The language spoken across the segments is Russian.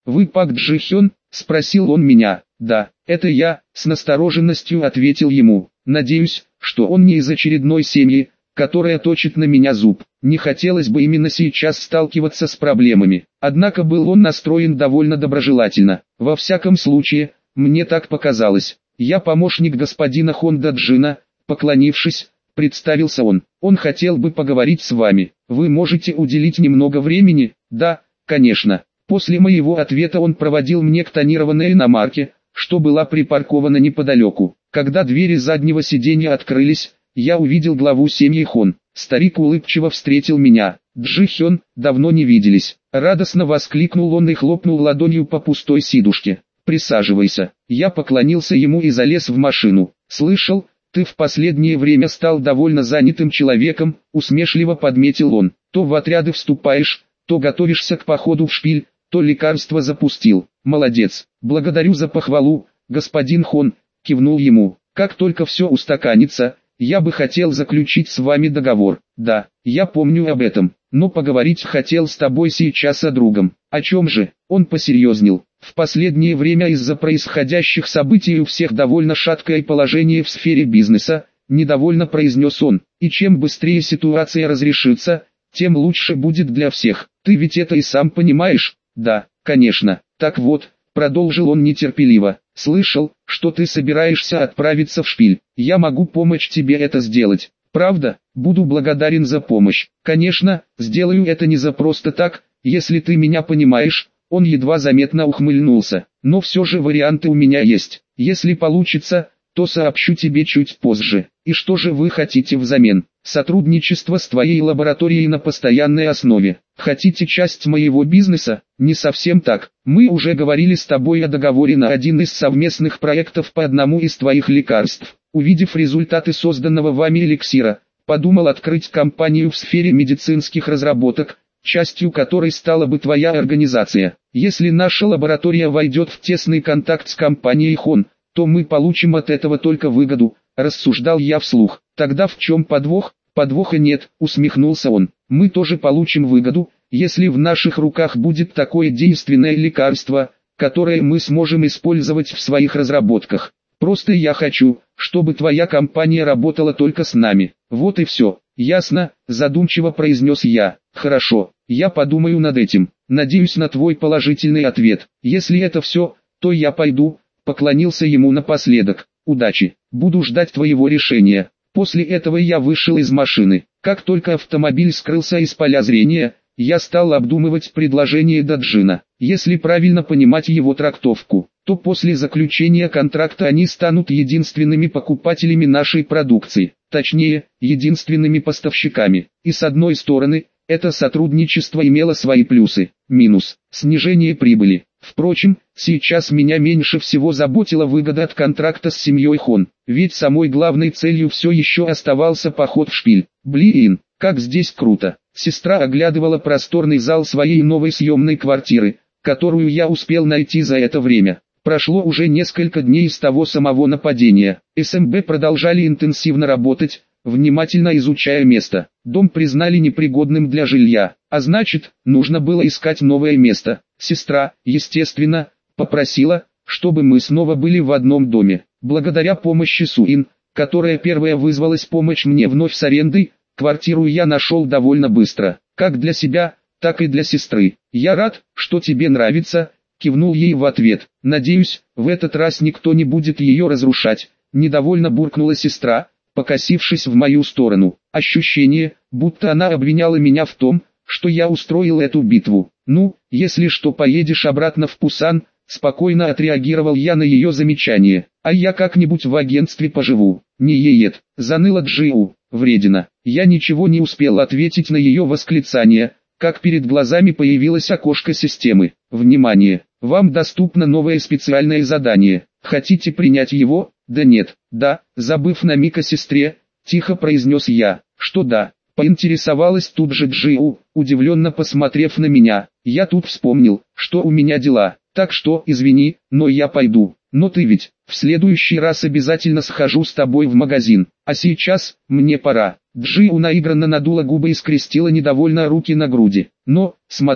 «Вы Пак Джи Хён?» – спросил он меня. «Да, это я», – с настороженностью ответил ему. «Надеюсь, что он не из очередной семьи, которая точит на меня зуб. Не хотелось бы именно сейчас сталкиваться с проблемами». Однако был он настроен довольно доброжелательно. Во всяком случае, мне так показалось. «Я помощник господина Хонда Джина», поклонившись, представился он. «Он хотел бы поговорить с вами. Вы можете уделить немного времени?» «Да, конечно». После моего ответа он проводил мне к тонированной иномарке, что была припаркована неподалеку. Когда двери заднего сиденья открылись, я увидел главу семьи Хон. Старик улыбчиво встретил меня. «Джи Хён, давно не виделись». Радостно воскликнул он и хлопнул ладонью по пустой сидушке. «Присаживайся». Я поклонился ему и залез в машину. «Слышал, ты в последнее время стал довольно занятым человеком», усмешливо подметил он. «То в отряды вступаешь, то готовишься к походу в шпиль, то лекарство запустил. Молодец. Благодарю за похвалу, господин Хон», кивнул ему. «Как только все устаканится, я бы хотел заключить с вами договор». «Да, я помню об этом, но поговорить хотел с тобой сейчас о другом». «О чем же?» Он посерьезнел. «В последнее время из-за происходящих событий у всех довольно шаткое положение в сфере бизнеса», недовольно произнес он. «И чем быстрее ситуация разрешится, тем лучше будет для всех. Ты ведь это и сам понимаешь?» «Да, конечно. Так вот», продолжил он нетерпеливо, «слышал, что ты собираешься отправиться в шпиль. Я могу помочь тебе это сделать. Правда? Буду благодарен за помощь. Конечно, сделаю это не за просто так, если ты меня понимаешь». Он едва заметно ухмыльнулся. «Но все же варианты у меня есть. Если получится, то сообщу тебе чуть позже. И что же вы хотите взамен?» «Сотрудничество с твоей лабораторией на постоянной основе. Хотите часть моего бизнеса?» «Не совсем так. Мы уже говорили с тобой о договоре на один из совместных проектов по одному из твоих лекарств. Увидев результаты созданного вами эликсира, подумал открыть компанию в сфере медицинских разработок, частью которой стала бы твоя организация. Если наша лаборатория войдет в тесный контакт с компанией Хон, то мы получим от этого только выгоду», рассуждал я вслух. «Тогда в чем подвох?» «Подвоха нет», усмехнулся он. «Мы тоже получим выгоду, если в наших руках будет такое действенное лекарство, которое мы сможем использовать в своих разработках. Просто я хочу, чтобы твоя компания работала только с нами. Вот и все». «Ясно», задумчиво произнес я. «Хорошо, я подумаю над этим. Надеюсь на твой положительный ответ. Если это все, то я пойду», поклонился ему напоследок. «Удачи, буду ждать твоего решения». После этого я вышел из машины. Как только автомобиль скрылся из поля зрения, я стал обдумывать предложение Даджина. Если правильно понимать его трактовку, то после заключения контракта они станут единственными покупателями нашей продукции, точнее, единственными поставщиками. И с одной стороны, это сотрудничество имело свои плюсы. Минус – снижение прибыли. Впрочем, сейчас меня меньше всего заботила выгода от контракта с семьей Хон, ведь самой главной целью все еще оставался поход в шпиль. Блин, как здесь круто. Сестра оглядывала просторный зал своей новой съемной квартиры, которую я успел найти за это время. Прошло уже несколько дней с того самого нападения. СМБ продолжали интенсивно работать, внимательно изучая место. Дом признали непригодным для жилья, а значит, нужно было искать новое место. Сестра, естественно, попросила, чтобы мы снова были в одном доме. Благодаря помощи Суин, которая первая вызвалась помочь мне вновь с арендой, квартиру я нашел довольно быстро, как для себя, так и для сестры. «Я рад, что тебе нравится», кивнул ей в ответ. «Надеюсь, в этот раз никто не будет ее разрушать», недовольно буркнула сестра, покосившись в мою сторону. Ощущение, будто она обвиняла меня в том, что я устроил эту битву. «Ну, если что, поедешь обратно в Пусан», спокойно отреагировал я на ее замечание. «А я как-нибудь в агентстве поживу». «Не ед», заныла Джиу, вредина. Я ничего не успел ответить на ее восклицание, как перед глазами появилось окошко системы. «Внимание! Вам доступно новое специальное задание. Хотите принять его?» «Да нет». «Да», забыв на миг о сестре, тихо произнес я. «Что да?» Поинтересовалась тут же Джиу, удивленно посмотрев на меня. «Я тут вспомнил, что у меня дела, так что извини, но я пойду. Но ты ведь, в следующий раз обязательно схожу с тобой в магазин, а сейчас, мне пора». Джиу наигранно надула губы и скрестила недовольно руки на груди. «Но, смотри,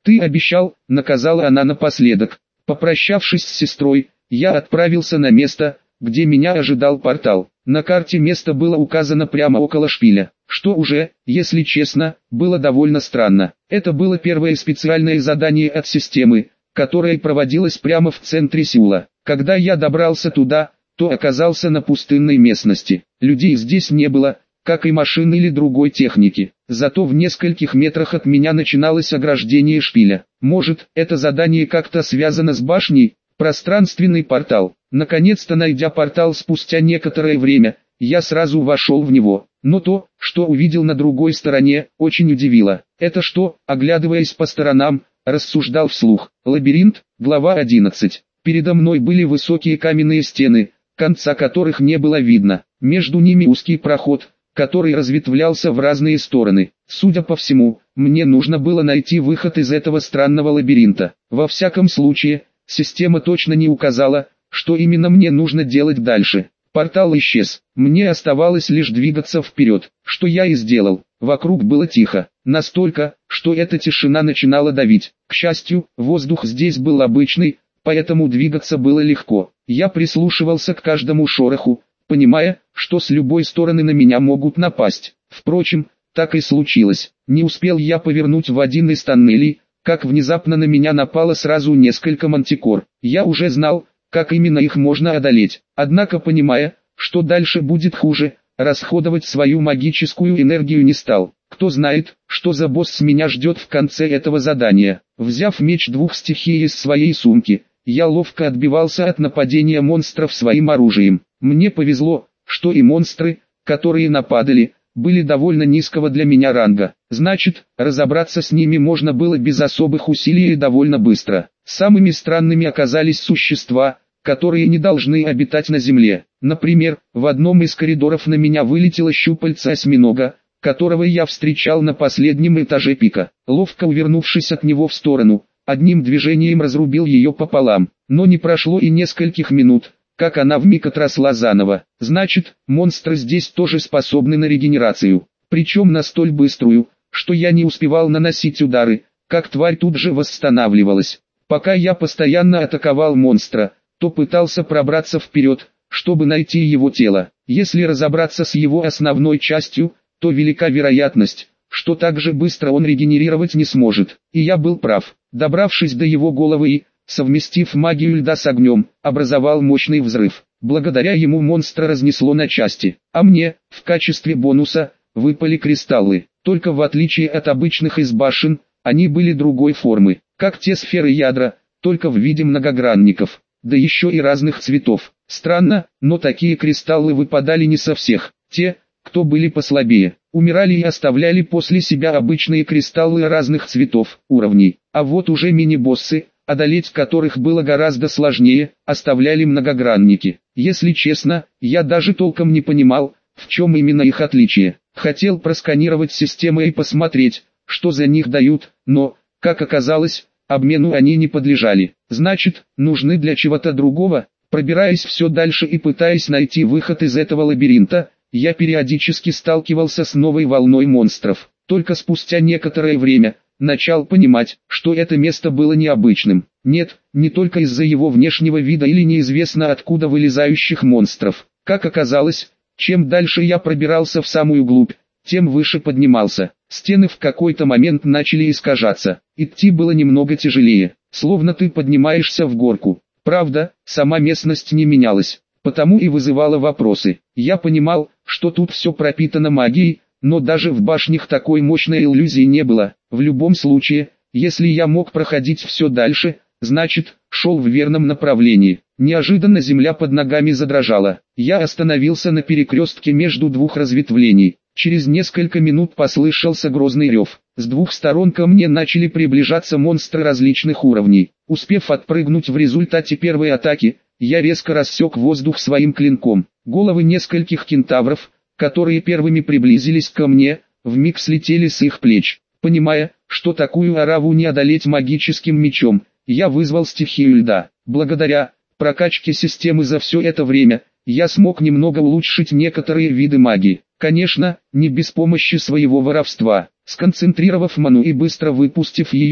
«Ты обещал», — наказала она напоследок. Попрощавшись с сестрой, я отправился на место, где меня ожидал портал. На карте место было указано прямо около шпиля, что уже, если честно, было довольно странно. Это было первое специальное задание от системы, которое проводилось прямо в центре Сеула. Когда я добрался туда, то оказался на пустынной местности. Людей здесь не было, как и машин или другой техники. Зато в нескольких метрах от меня начиналось ограждение шпиля. Может, это задание как-то связано с башней? Пространственный портал. Наконец-то найдя портал спустя некоторое время, я сразу вошел в него. Но то, что увидел на другой стороне, очень удивило. Это что, оглядываясь по сторонам, рассуждал вслух. Лабиринт, глава 11. Передо мной были высокие каменные стены, конца которых не было видно. Между ними узкий проход, который разветвлялся в разные стороны. Судя по всему, мне нужно было найти выход из этого странного лабиринта. Во всяком случае, система точно не указала, что именно мне нужно делать дальше. Портал исчез. Мне оставалось лишь двигаться вперед, что я и сделал. Вокруг было тихо, настолько, что эта тишина начинала давить. К счастью, воздух здесь был обычный, поэтому двигаться было легко. Я прислушивался к каждому шороху, понимая, что с любой стороны на меня могут напасть. Впрочем, так и случилось. Не успел я повернуть в один из тоннелей, как внезапно на меня напало сразу несколько мантикор. Я уже знал, как именно их можно одолеть. Однако, понимая, что дальше будет хуже, расходовать свою магическую энергию не стал. Кто знает, что за босс меня ждет в конце этого задания. Взяв меч двух стихий из своей сумки, я ловко отбивался от нападения монстров своим оружием. Мне повезло, что и монстры, которые нападали, были довольно низкого для меня ранга. Значит, разобраться с ними можно было без особых усилий и довольно быстро. Самыми странными оказались существа, которые не должны обитать на земле. Например, в одном из коридоров на меня вылетело щупальце осьминога, которого я встречал на последнем этаже пика. Ловко увернувшись от него в сторону, одним движением разрубил ее пополам. Но не прошло и нескольких минут, как она вмиг отросла заново. Значит, монстры здесь тоже способны на регенерацию. Причем на столь быструю, что я не успевал наносить удары, как тварь тут же восстанавливалась. Пока я постоянно атаковал монстра, то пытался пробраться вперед, чтобы найти его тело. Если разобраться с его основной частью, то велика вероятность, что так же быстро он регенерировать не сможет. И я был прав. Добравшись до его головы и, совместив магию льда с огнем, образовал мощный взрыв. Благодаря ему монстра разнесло на части. А мне, в качестве бонуса, выпали кристаллы. Только в отличие от обычных из башен, они были другой формы, как те сферы ядра, только в виде многогранников, да еще и разных цветов. Странно, но такие кристаллы выпадали не со всех. Те, кто были послабее, умирали и оставляли после себя обычные кристаллы разных цветов, уровней. А вот уже мини-боссы, одолеть которых было гораздо сложнее, оставляли многогранники. Если честно, я даже толком не понимал, в чем именно их отличие. Хотел просканировать системы и посмотреть, что за них дают, но, как оказалось, обмену они не подлежали. Значит, нужны для чего-то другого. Пробираясь все дальше и пытаясь найти выход из этого лабиринта, я периодически сталкивался с новой волной монстров. Только спустя некоторое время начал понимать, что это место было необычным. Нет, не только из-за его внешнего вида или неизвестно откуда вылезающих монстров. Как оказалось, чем дальше я пробирался в самую глубь, тем выше поднимался. Стены в какой-то момент начали искажаться. Идти было немного тяжелее, словно ты поднимаешься в горку. Правда, сама местность не менялась, потому и вызывала вопросы. Я понимал, что тут все пропитано магией, но даже в башнях такой мощной иллюзии не было. В любом случае, если я мог проходить все дальше, значит, шел в верном направлении. Неожиданно земля под ногами задрожала. Я остановился на перекрестке между двух разветвлений. Через несколько минут послышался грозный рев. С двух сторон ко мне начали приближаться монстры различных уровней. Успев отпрыгнуть в результате первой атаки, я резко рассек воздух своим клинком. Головы нескольких кентавров, которые первыми приблизились ко мне, вмиг слетели с их плеч. Понимая, что такую ораву не одолеть магическим мечом, я вызвал стихию льда. Благодаря прокачке системы за все это время, я смог немного улучшить некоторые виды магии. Конечно, не без помощи своего воровства. Сконцентрировав ману и быстро выпустив ее,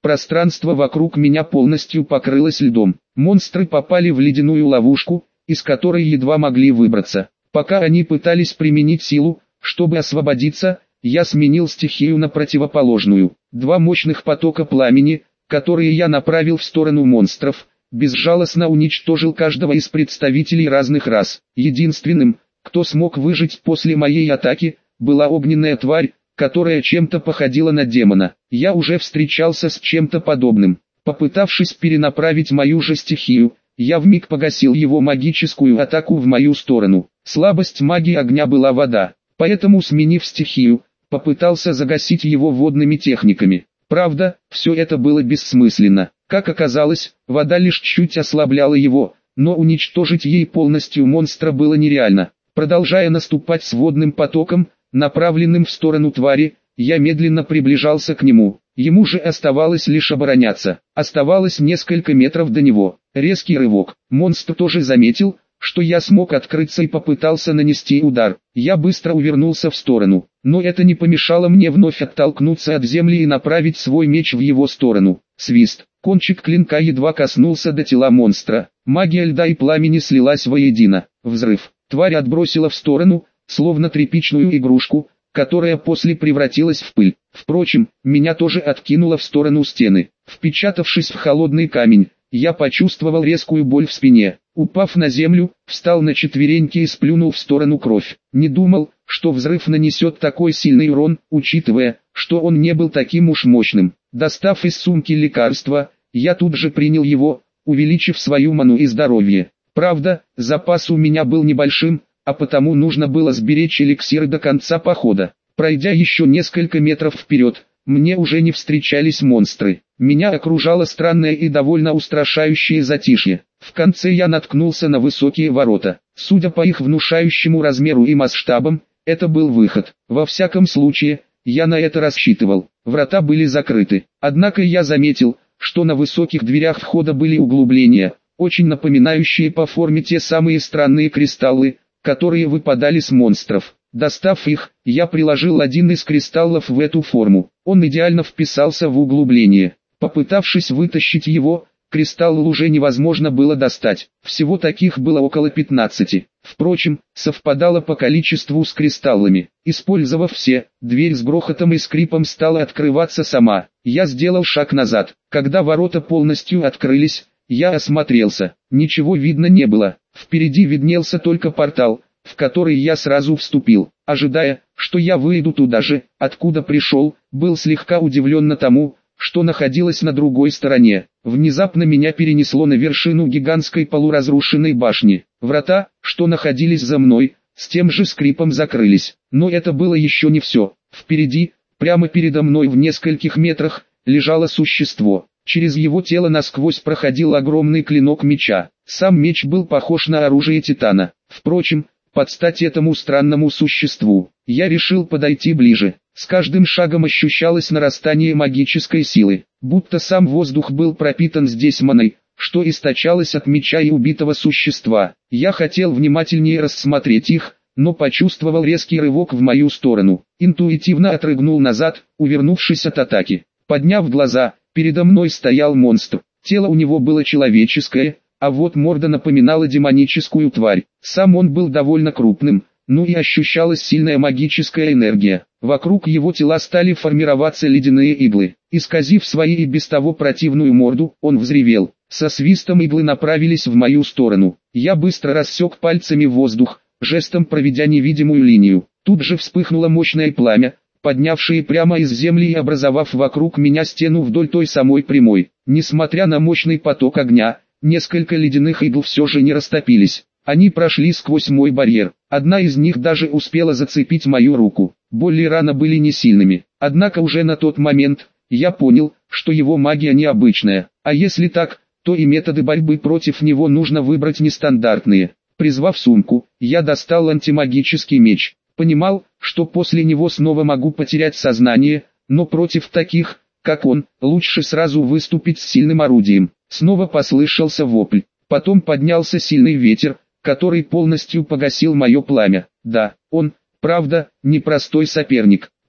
Пространство вокруг меня полностью покрылось льдом. Монстры попали в ледяную ловушку, из которой едва могли выбраться. Пока они пытались применить силу, чтобы освободиться, я сменил стихию на противоположную. Два мощных потока пламени, которые я направил в сторону монстров, безжалостно уничтожил каждого из представителей разных рас. Единственным, кто смог выжить после моей атаки, была огненная тварь, которая чем-то походила на демона. Я уже встречался с чем-то подобным. Попытавшись перенаправить мою же стихию, я вмиг погасил его магическую атаку в мою сторону. Слабость магии огня была вода, поэтому, сменив стихию, попытался загасить его водными техниками. Правда, все это было бессмысленно. Как оказалось, вода лишь чуть ослабляла его, но уничтожить ей полностью монстра было нереально. Продолжая наступать с водным потоком, направленным в сторону твари, я медленно приближался к нему. Ему же оставалось лишь обороняться. Оставалось несколько метров до него. Резкий рывок. Монстр тоже заметил, что я смог открыться и попытался нанести удар. Я быстро увернулся в сторону, но это не помешало мне вновь оттолкнуться от земли и направить свой меч в его сторону. Свист. Кончик клинка едва коснулся до тела монстра. Магия льда и пламени слилась воедино. Взрыв. Тварь отбросила в сторону, словно тряпичную игрушку, которая после превратилась в пыль. Впрочем, меня тоже откинуло в сторону стены. Впечатавшись в холодный камень, я почувствовал резкую боль в спине. Упав на землю, встал на четвереньки и сплюнул в сторону кровь. Не думал, что взрыв нанесет такой сильный урон, учитывая, что он не был таким уж мощным. Достав из сумки лекарства, я тут же принял его, увеличив свою ману и здоровье. Правда, запас у меня был небольшим, а потому нужно было сберечь эликсиры до конца похода. Пройдя еще несколько метров вперед, мне уже не встречались монстры. Меня окружало странное и довольно устрашающее затишье. В конце я наткнулся на высокие ворота. Судя по их внушающему размеру и масштабам, это был выход. Во всяком случае, я на это рассчитывал. Врата были закрыты. Однако я заметил, что на высоких дверях входа были углубления, очень напоминающие по форме те самые странные кристаллы, которые выпадали с монстров. Достав их, я приложил один из кристаллов в эту форму. Он идеально вписался в углубление. Попытавшись вытащить его, кристалл уже невозможно было достать. Всего таких было около 15. Впрочем, совпадало по количеству с кристаллами. Использовав все, дверь с грохотом и скрипом стала открываться сама. Я сделал шаг назад. Когда ворота полностью открылись, я осмотрелся. Ничего видно не было. Впереди виднелся только портал, в который я сразу вступил. Ожидая, что я выйду туда же, откуда пришел, был слегка удивлен тому, что находилось на другой стороне. Внезапно меня перенесло на вершину гигантской полуразрушенной башни. Врата, что находились за мной, с тем же скрипом закрылись. Но это было еще не все. Впереди, прямо передо мной в нескольких метрах, лежало существо. Через его тело насквозь проходил огромный клинок меча. Сам меч был похож на оружие Титана. Впрочем, под стать этому странному существу, я решил подойти ближе. С каждым шагом ощущалось нарастание магической силы, будто сам воздух был пропитан здесь маной, что источалось от меча и убитого существа. Я хотел внимательнее рассмотреть их, но почувствовал резкий рывок в мою сторону. Интуитивно отрыгнул назад, увернувшись от атаки. Подняв глаза, передо мной стоял монстр. Тело у него было человеческое, а вот морда напоминала демоническую тварь. Сам он был довольно крупным, ну и ощущалась сильная магическая энергия. Вокруг его тела стали формироваться ледяные иглы. Исказив свои и без того противную морду, он взревел. Со свистом иглы направились в мою сторону. Я быстро рассек пальцами воздух, жестом проведя невидимую линию. Тут же вспыхнуло мощное пламя, поднявшее прямо из земли и образовав вокруг меня стену вдоль той самой прямой. Несмотря на мощный поток огня, несколько ледяных игл все же не растопились. Они прошли сквозь мой барьер. Одна из них даже успела зацепить мою руку. Боли и рана были не сильными. Однако уже на тот момент, я понял, что его магия необычная. А если так, то и методы борьбы против него нужно выбрать нестандартные. Призвав сумку, я достал антимагический меч. Понимал, что после него снова могу потерять сознание, но против таких, как он, лучше сразу выступить с сильным орудием. Снова послышался вопль. Потом поднялся сильный ветер, который полностью погасил мое пламя. Да, он, правда, непростой соперник.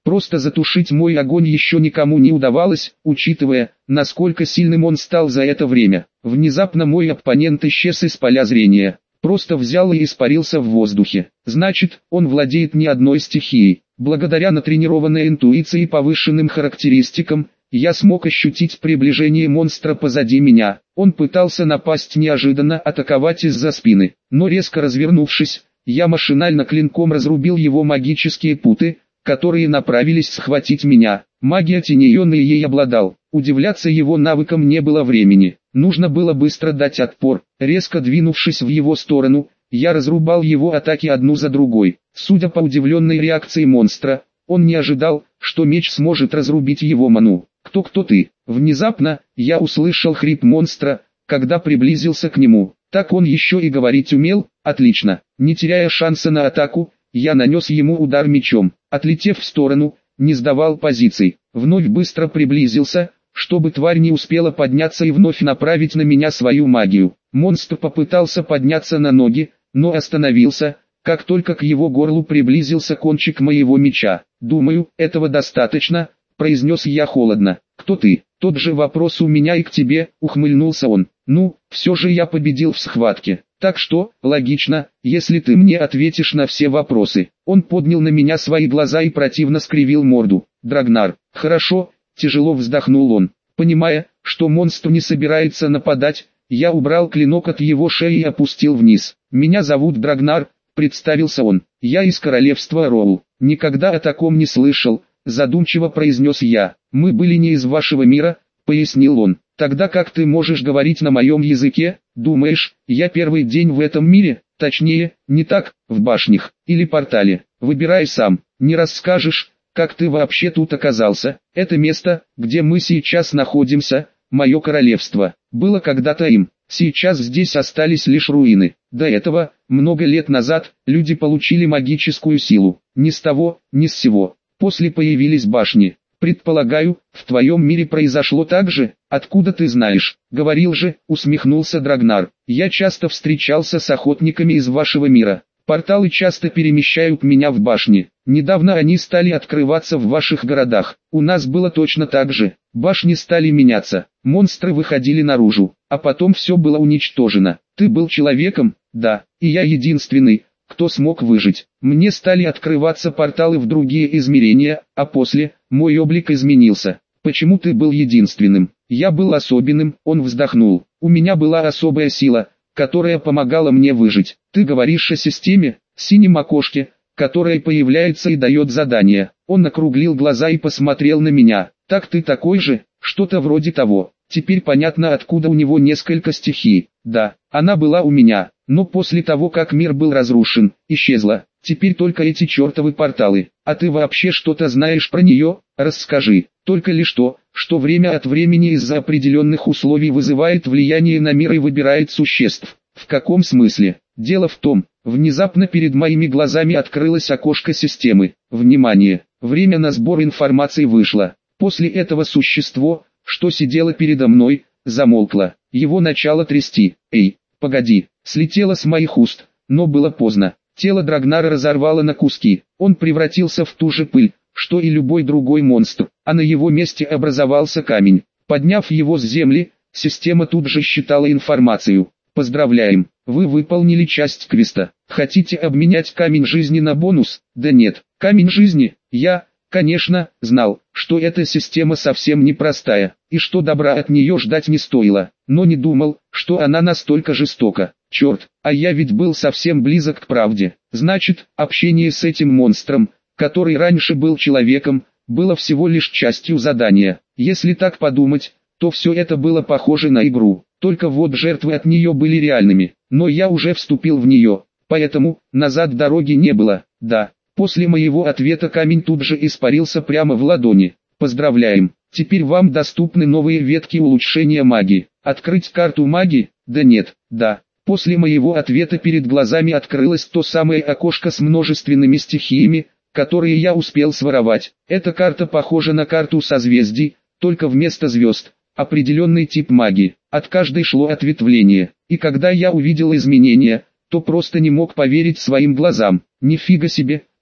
Просто затушить мой огонь еще никому не удавалось, учитывая, насколько сильным он стал за это время. Внезапно мой оппонент исчез из поля зрения. Просто взял и испарился в воздухе. Значит, он владеет не одной стихией. Благодаря натренированной интуиции и повышенным характеристикам, я смог ощутить приближение монстра позади меня. Он пытался напасть неожиданно, атаковать из-за спины. Но резко развернувшись, я машинально клинком разрубил его магические путы, которые направились схватить меня. Магия теней он и ей обладал. Удивляться его навыкам не было времени. Нужно было быстро дать отпор. Резко двинувшись в его сторону, я разрубал его атаки одну за другой. Судя по удивленной реакции монстра, он не ожидал, что меч сможет разрубить его ману. «Кто ты?» Внезапно, я услышал хрип монстра, когда приблизился к нему. Так он еще и говорить умел? Отлично. Не теряя шанса на атаку, я нанес ему удар мечом. Отлетев в сторону, не сдавал позиций. Вновь быстро приблизился, чтобы тварь не успела подняться и вновь направить на меня свою магию. Монстр попытался подняться на ноги, но остановился, как только к его горлу приблизился кончик моего меча. «Думаю, этого достаточно», — произнес я холодно. «Кто ты?» «Тот же вопрос у меня и к тебе», — ухмыльнулся он. «Ну, все же я победил в схватке. Так что, логично, если ты мне ответишь на все вопросы». Он поднял на меня свои глаза и противно скривил морду. «Драгнар, хорошо», — тяжело вздохнул он. Понимая, что монстр не собирается нападать, я убрал клинок от его шеи и опустил вниз. «Меня зовут Драгнар», — представился он. «Я из королевства Роу. Никогда о таком не слышал», — задумчиво произнес я. «Мы были не из вашего мира», — пояснил он. «Тогда как ты можешь говорить на моем языке? Думаешь, я первый день в этом мире? Точнее, не так, в башнях или портале. Выбирай сам. Не расскажешь, как ты вообще тут оказался? Это место, где мы сейчас находимся, мое королевство. Было когда-то им. Сейчас здесь остались лишь руины. До этого, много лет назад, люди получили магическую силу. Ни с того, ни с сего. После появились башни. Предполагаю, в твоем мире произошло так же? Откуда ты знаешь? Говорил же», — усмехнулся Драгнар. «Я часто встречался с охотниками из вашего мира. Порталы часто перемещают меня в башни. Недавно они стали открываться в ваших городах. У нас было точно так же. Башни стали меняться, монстры выходили наружу, а потом все было уничтожено. Ты был человеком? Да, и я единственный, кто смог выжить. Мне стали открываться порталы в другие измерения, а после, мой облик изменился. Почему ты был единственным? Я был особенным», — он вздохнул. «У меня была особая сила, которая помогала мне выжить. Ты говоришь о системе, синем окошке, которое появляется и дает задания». Он округлил глаза и посмотрел на меня. «Так ты такой же?» «Что-то вроде того. Теперь понятно, откуда у него несколько стихий. Да, она была у меня, но после того, как мир был разрушен, исчезла. Теперь только эти чертовы порталы. А ты вообще что-то знаешь про нее? Расскажи». «Только лишь то, что время от времени из-за определенных условий вызывает влияние на мир и выбирает существ». «В каком смысле?» «Дело в том, внезапно перед моими глазами открылось окошко системы. Внимание! Время на сбор информации вышло. После этого существо, что сидело передо мной, замолкло. Его начало трясти. Эй, погоди!» Слетело с моих уст, но было поздно. Тело Драгнара разорвало на куски. Он превратился в ту же пыль, что и любой другой монстр, а на его месте образовался камень. Подняв его с земли, система тут же считала информацию. «Поздравляем, вы выполнили часть квеста. Хотите обменять камень жизни на бонус?» «Да нет, камень жизни, я, конечно, знал, что эта система совсем непростая, и что добра от нее ждать не стоило, но не думал, что она настолько жестока. Черт, а я ведь был совсем близок к правде. Значит, общение с этим монстром, который раньше был человеком, было всего лишь частью задания. Если так подумать, то все это было похоже на игру, только вот жертвы от нее были реальными, но я уже вступил в нее, поэтому назад дороги не было. Да, после моего ответа камень тут же испарился прямо в ладони. «Поздравляем, теперь вам доступны новые ветки улучшения магии. Открыть карту магии? Да нет, да». После моего ответа перед глазами открылось то самое окошко с множественными стихиями, которые я успел своровать. Эта карта похожа на карту созвездий, только вместо звезд определенный тип магии. От каждой шло ответвление, и когда я увидел изменения, то просто не мог поверить своим глазам. Нифига себе,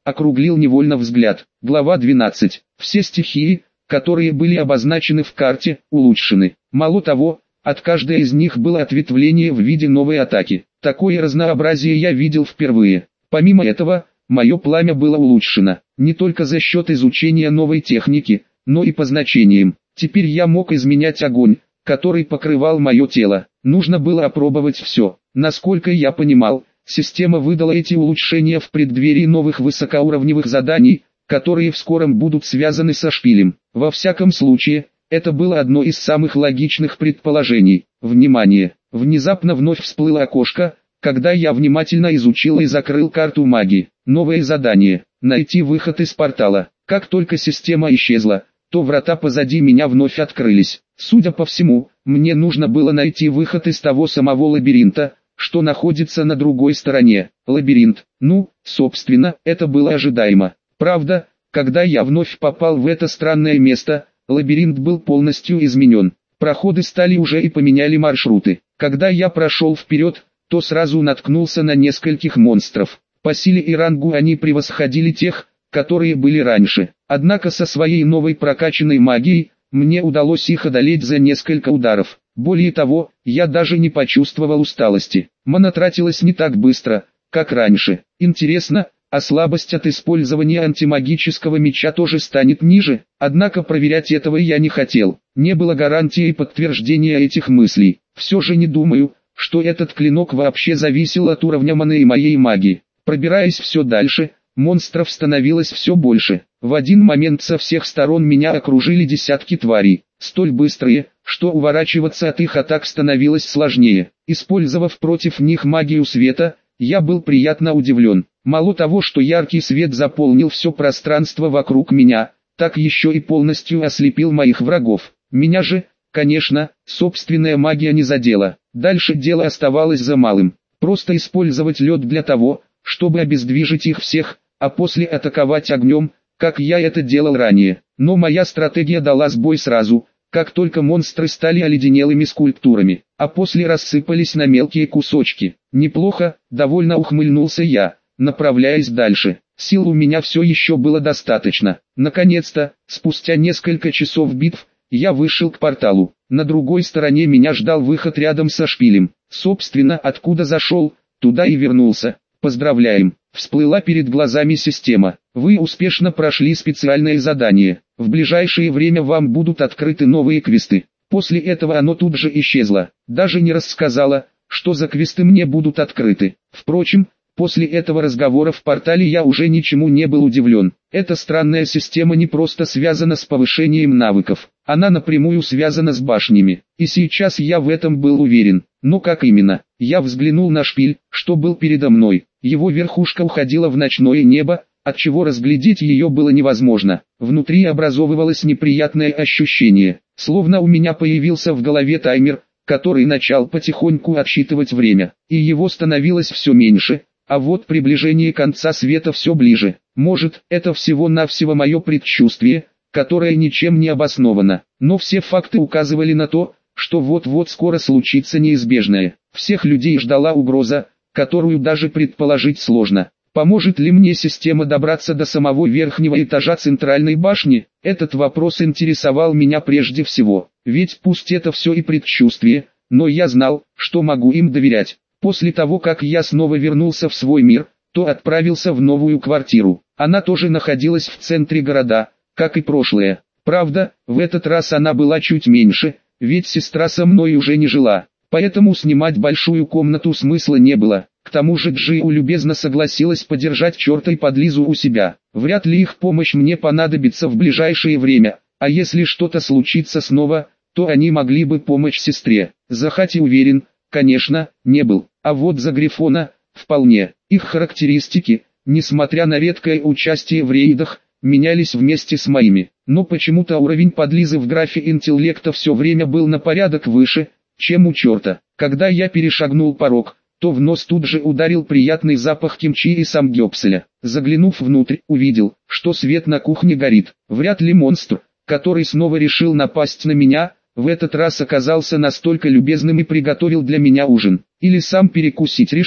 округлил невольно взгляд. Глава 12. Все стихии, которые были обозначены в карте, улучшены. Мало того, от каждой из них было ответвление в виде новой атаки. Такое разнообразие я видел впервые. Помимо этого, мое пламя было улучшено, не только за счет изучения новой техники, но и по значениям. Теперь я мог изменять огонь, который покрывал мое тело. Нужно было опробовать все. Насколько я понимал, система выдала эти улучшения в преддверии новых высокоуровневых заданий, которые в скором будут связаны со шпилем. Во всяком случае, это было одно из самых логичных предположений. Внимание! Внезапно вновь всплыло окошко, когда я внимательно изучил и закрыл карту магии. Новое задание – найти выход из портала. Как только система исчезла, то врата позади меня вновь открылись. Судя по всему, мне нужно было найти выход из того самого лабиринта, что находится на другой стороне. Лабиринт. Ну, собственно, это было ожидаемо. Правда, когда я вновь попал в это странное место, лабиринт был полностью изменен. Проходы стали уже и поменяли маршруты. Когда я прошел вперед, то сразу наткнулся на нескольких монстров. По силе и рангу они превосходили тех, которые были раньше. Однако со своей новой прокачанной магией, мне удалось их одолеть за несколько ударов. Более того, я даже не почувствовал усталости. Мана тратилась не так быстро, как раньше. Интересно, а слабость от использования антимагического меча тоже станет ниже? Однако проверять этого я не хотел. Не было гарантии и подтверждения этих мыслей. Все же не думаю, что этот клинок вообще зависел от уровня маны и моей магии. Пробираясь все дальше, монстров становилось все больше. В один момент со всех сторон меня окружили десятки тварей, столь быстрые, что уворачиваться от их атак становилось сложнее. Использовав против них магию света, я был приятно удивлен. Мало того, что яркий свет заполнил все пространство вокруг меня, так еще и полностью ослепил моих врагов. Меня же, конечно, собственная магия не задела. Дальше дело оставалось за малым. Просто использовать лед для того, чтобы обездвижить их всех, а после атаковать огнем, как я это делал ранее. Но моя стратегия дала сбой сразу, как только монстры стали оледенелыми скульптурами, а после рассыпались на мелкие кусочки. Неплохо, довольно ухмыльнулся я, направляясь дальше. Сил у меня все еще было достаточно. Наконец-то, спустя несколько часов битв, я вышел к порталу. На другой стороне меня ждал выход рядом со шпилем. Собственно, откуда зашел, туда и вернулся. Поздравляем! Всплыла перед глазами система. Вы успешно прошли специальное задание. В ближайшее время вам будут открыты новые квесты. После этого оно тут же исчезло. Даже не рассказала, что за квесты мне будут открыты. Впрочем, после этого разговора в портале я уже ничему не был удивлен. Эта странная система не просто связана с повышением навыков. Она напрямую связана с башнями. И сейчас я в этом был уверен. Но как именно? Я взглянул на шпиль, что был передо мной. Его верхушка уходила в ночное небо, отчего разглядеть ее было невозможно. Внутри образовывалось неприятное ощущение, словно у меня появился в голове таймер, который начал потихоньку отсчитывать время, и его становилось все меньше, а вот приближение конца света все ближе. Может, это всего-навсего мое предчувствие, которое ничем не обосновано, но все факты указывали на то, что вот-вот скоро случится неизбежное. Всех людей ждала угроза, которую даже предположить сложно. Поможет ли мне система добраться до самого верхнего этажа центральной башни? Этот вопрос интересовал меня прежде всего, ведь пусть это все и предчувствие, но я знал, что могу им доверять. После того, как я снова вернулся в свой мир, то отправился в новую квартиру. Она тоже находилась в центре города, как и прошлое. Правда, в этот раз она была чуть меньше, ведь сестра со мной уже не жила. Поэтому снимать большую комнату смысла не было. К тому же Джиу любезно согласилась подержать черта и подлизу у себя. Вряд ли их помощь мне понадобится в ближайшее время, а если что-то случится снова, то они могли бы помочь сестре. За Хати уверен, конечно, не был. А вот за Грифона, вполне. Их характеристики, несмотря на редкое участие в рейдах, менялись вместе с моими. Но почему-то уровень подлизы в графе интеллекта все время был на порядок выше, чем у черта. Когда я перешагнул порог, то в нос тут же ударил приятный запах кимчи и самгёпселя. Заглянув внутрь, увидел, что свет на кухне горит. Вряд ли монстр, который снова решил напасть на меня, в этот раз оказался настолько любезным и приготовил для меня ужин. Или сам перекусить решил.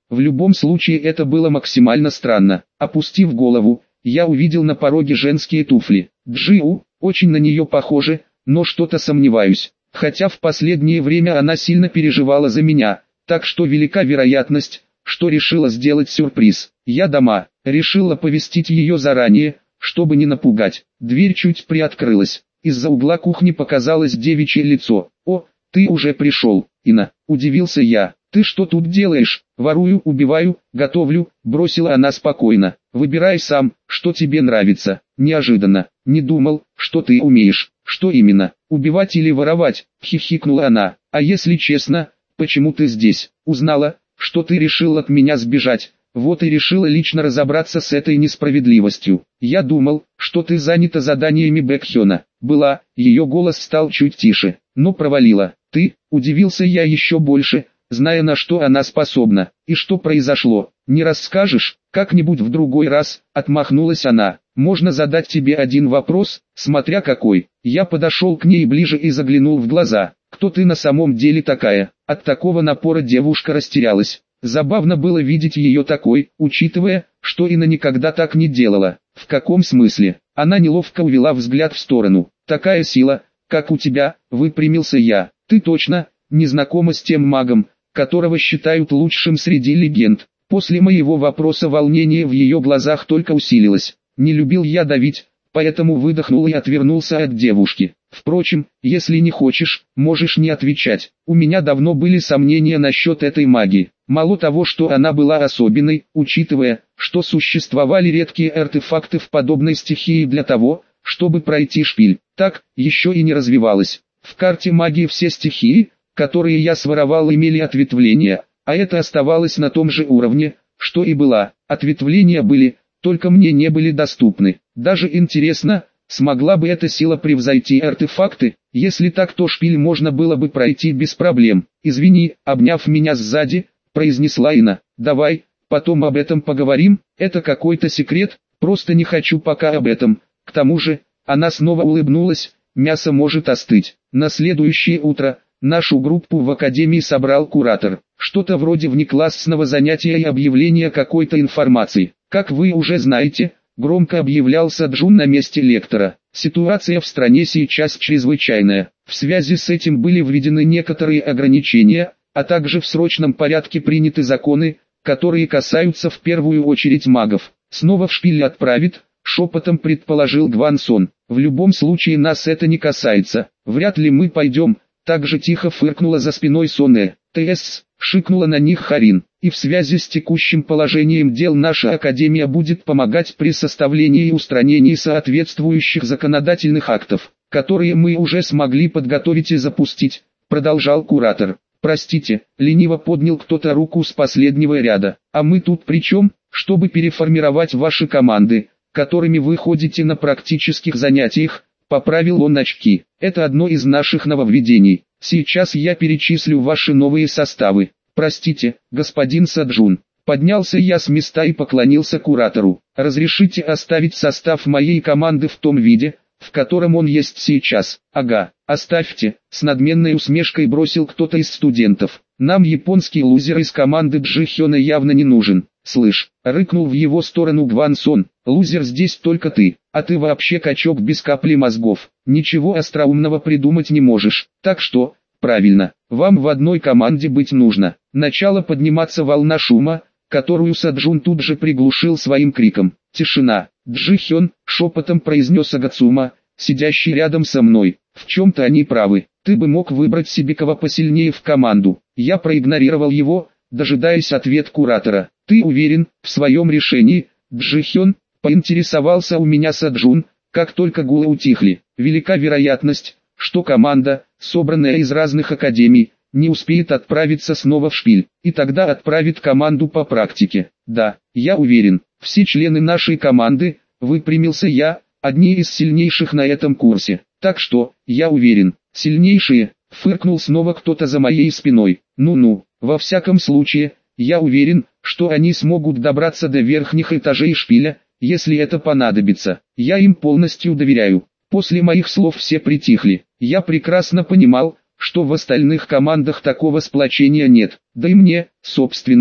В любом случае это было максимально странно. Опустив голову, я увидел на пороге женские туфли. Джиу, очень на нее похоже, но что-то сомневаюсь. Хотя в последнее время она сильно переживала за меня, так что велика вероятность, что решила сделать сюрприз. Я дома, решила оповестить ее заранее, чтобы не напугать. Дверь чуть приоткрылась. Из-за угла кухни показалось девичье лицо. «О, ты уже пришел, Ина», – удивился я. «Ты что тут делаешь?» «Ворую, убиваю, готовлю», – бросила она спокойно. «Выбирай сам, что тебе нравится». Неожиданно. «Не думал, что ты умеешь». «Что именно, убивать или воровать?» – хихикнула она. «А если честно, почему ты здесь? Узнала, что ты решил от меня сбежать. Вот и решила лично разобраться с этой несправедливостью. Я думал, что ты занята заданиями Бэкхёна». «Была», ее голос стал чуть тише, но провалила. «Ты?» – удивился я еще больше, зная, на что она способна. «И что произошло? Не расскажешь?» «Как-нибудь в другой раз», – отмахнулась она. «Можно задать тебе один вопрос, смотря какой». Я подошел к ней ближе и заглянул в глаза. «Кто ты на самом деле такая?» От такого напора девушка растерялась. Забавно было видеть ее такой, учитывая, что Ина никогда так не делала. «В каком смысле?» Она неловко увела взгляд в сторону. «Такая сила, как у тебя», – выпрямился я. «Ты точно не знакома с тем магом, которого считают лучшим среди легенд?» После моего вопроса волнение в ее глазах только усилилось. Не любил я давить, поэтому выдохнул и отвернулся от девушки. «Впрочем, если не хочешь, можешь не отвечать. У меня давно были сомнения насчет этой магии. Мало того, что она была особенной, учитывая, что существовали редкие артефакты в подобной стихии для того, чтобы пройти шпиль, так, еще и не развивалась. В карте магии все стихии, которые я своровал, имели ответвления, а это оставалось на том же уровне, что и была. Ответвления были, только мне не были доступны. Даже интересно, смогла бы эта сила превзойти артефакты? Если так, то шпиль можно было бы пройти без проблем. «Извини», обняв меня сзади, произнесла Ина. «Давай, потом об этом поговорим, это какой-то секрет, просто не хочу пока об этом. К тому же», она снова улыбнулась, «мясо может остыть». На следующее утро нашу группу в академии собрал куратор. Что-то вроде внеклассного занятия и объявления какой-то информации. «Как вы уже знаете», громко объявлял Саджун на месте лектора, «ситуация в стране сейчас чрезвычайная. В связи с этим были введены некоторые ограничения, а также в срочном порядке приняты законы, которые касаются в первую очередь магов. Снова в шпиль отправит», шепотом предположил Гван Сон. «В любом случае нас это не касается. Вряд ли мы пойдем», также тихо фыркнула за спиной Соне. «ТС», шикнула на них Харин. «И в связи с текущим положением дел наша Академия будет помогать при составлении и устранении соответствующих законодательных актов, которые мы уже смогли подготовить и запустить», продолжал куратор. «Простите», лениво поднял кто-то руку с последнего ряда. «А мы тут при чем? Чтобы переформировать ваши команды, которыми вы ходите на практических занятиях», поправил он очки. «Это одно из наших нововведений. Сейчас я перечислю ваши новые составы». «Простите, господин Саджун». Поднялся я с места и поклонился куратору. «Разрешите оставить состав моей команды в том виде, в котором он есть сейчас?» «Ага, оставьте», с надменной усмешкой бросил кто-то из студентов. «Нам японский лузер из команды Джихёна явно не нужен». «Слышь», рыкнул в его сторону Гван Сон, «лузер здесь только ты, а ты вообще качок без капли мозгов, ничего остроумного придумать не можешь, так что, правильно, вам в одной команде быть нужно». Начала подниматься волна шума, которую Саджун тут же приглушил своим криком. «Тишина!» «Джихён», шепотом произнес Агацума, сидящий рядом со мной. «В чем-то они правы, ты бы мог выбрать себе кого посильнее в команду». Я проигнорировал его, дожидаясь ответ куратора. «Ты уверен в своем решении, Джихён?» Поинтересовался у меня Саджун, как только гулы утихли. «Велика вероятность, что команда, собранная из разных академий, не успеет отправиться снова в шпиль, и тогда отправит команду по практике». «Да, я уверен, все члены нашей команды», выпрямился я, «одни из сильнейших на этом курсе. Так что, я уверен, сильнейшие», фыркнул снова кто-то за моей спиной. «Ну-ну, во всяком случае, я уверен, что они смогут добраться до верхних этажей шпиля, если это понадобится. Я им полностью доверяю». После моих слов все притихли. Я прекрасно понимал, что в остальных командах такого сплочения нет, да и мне, собственно,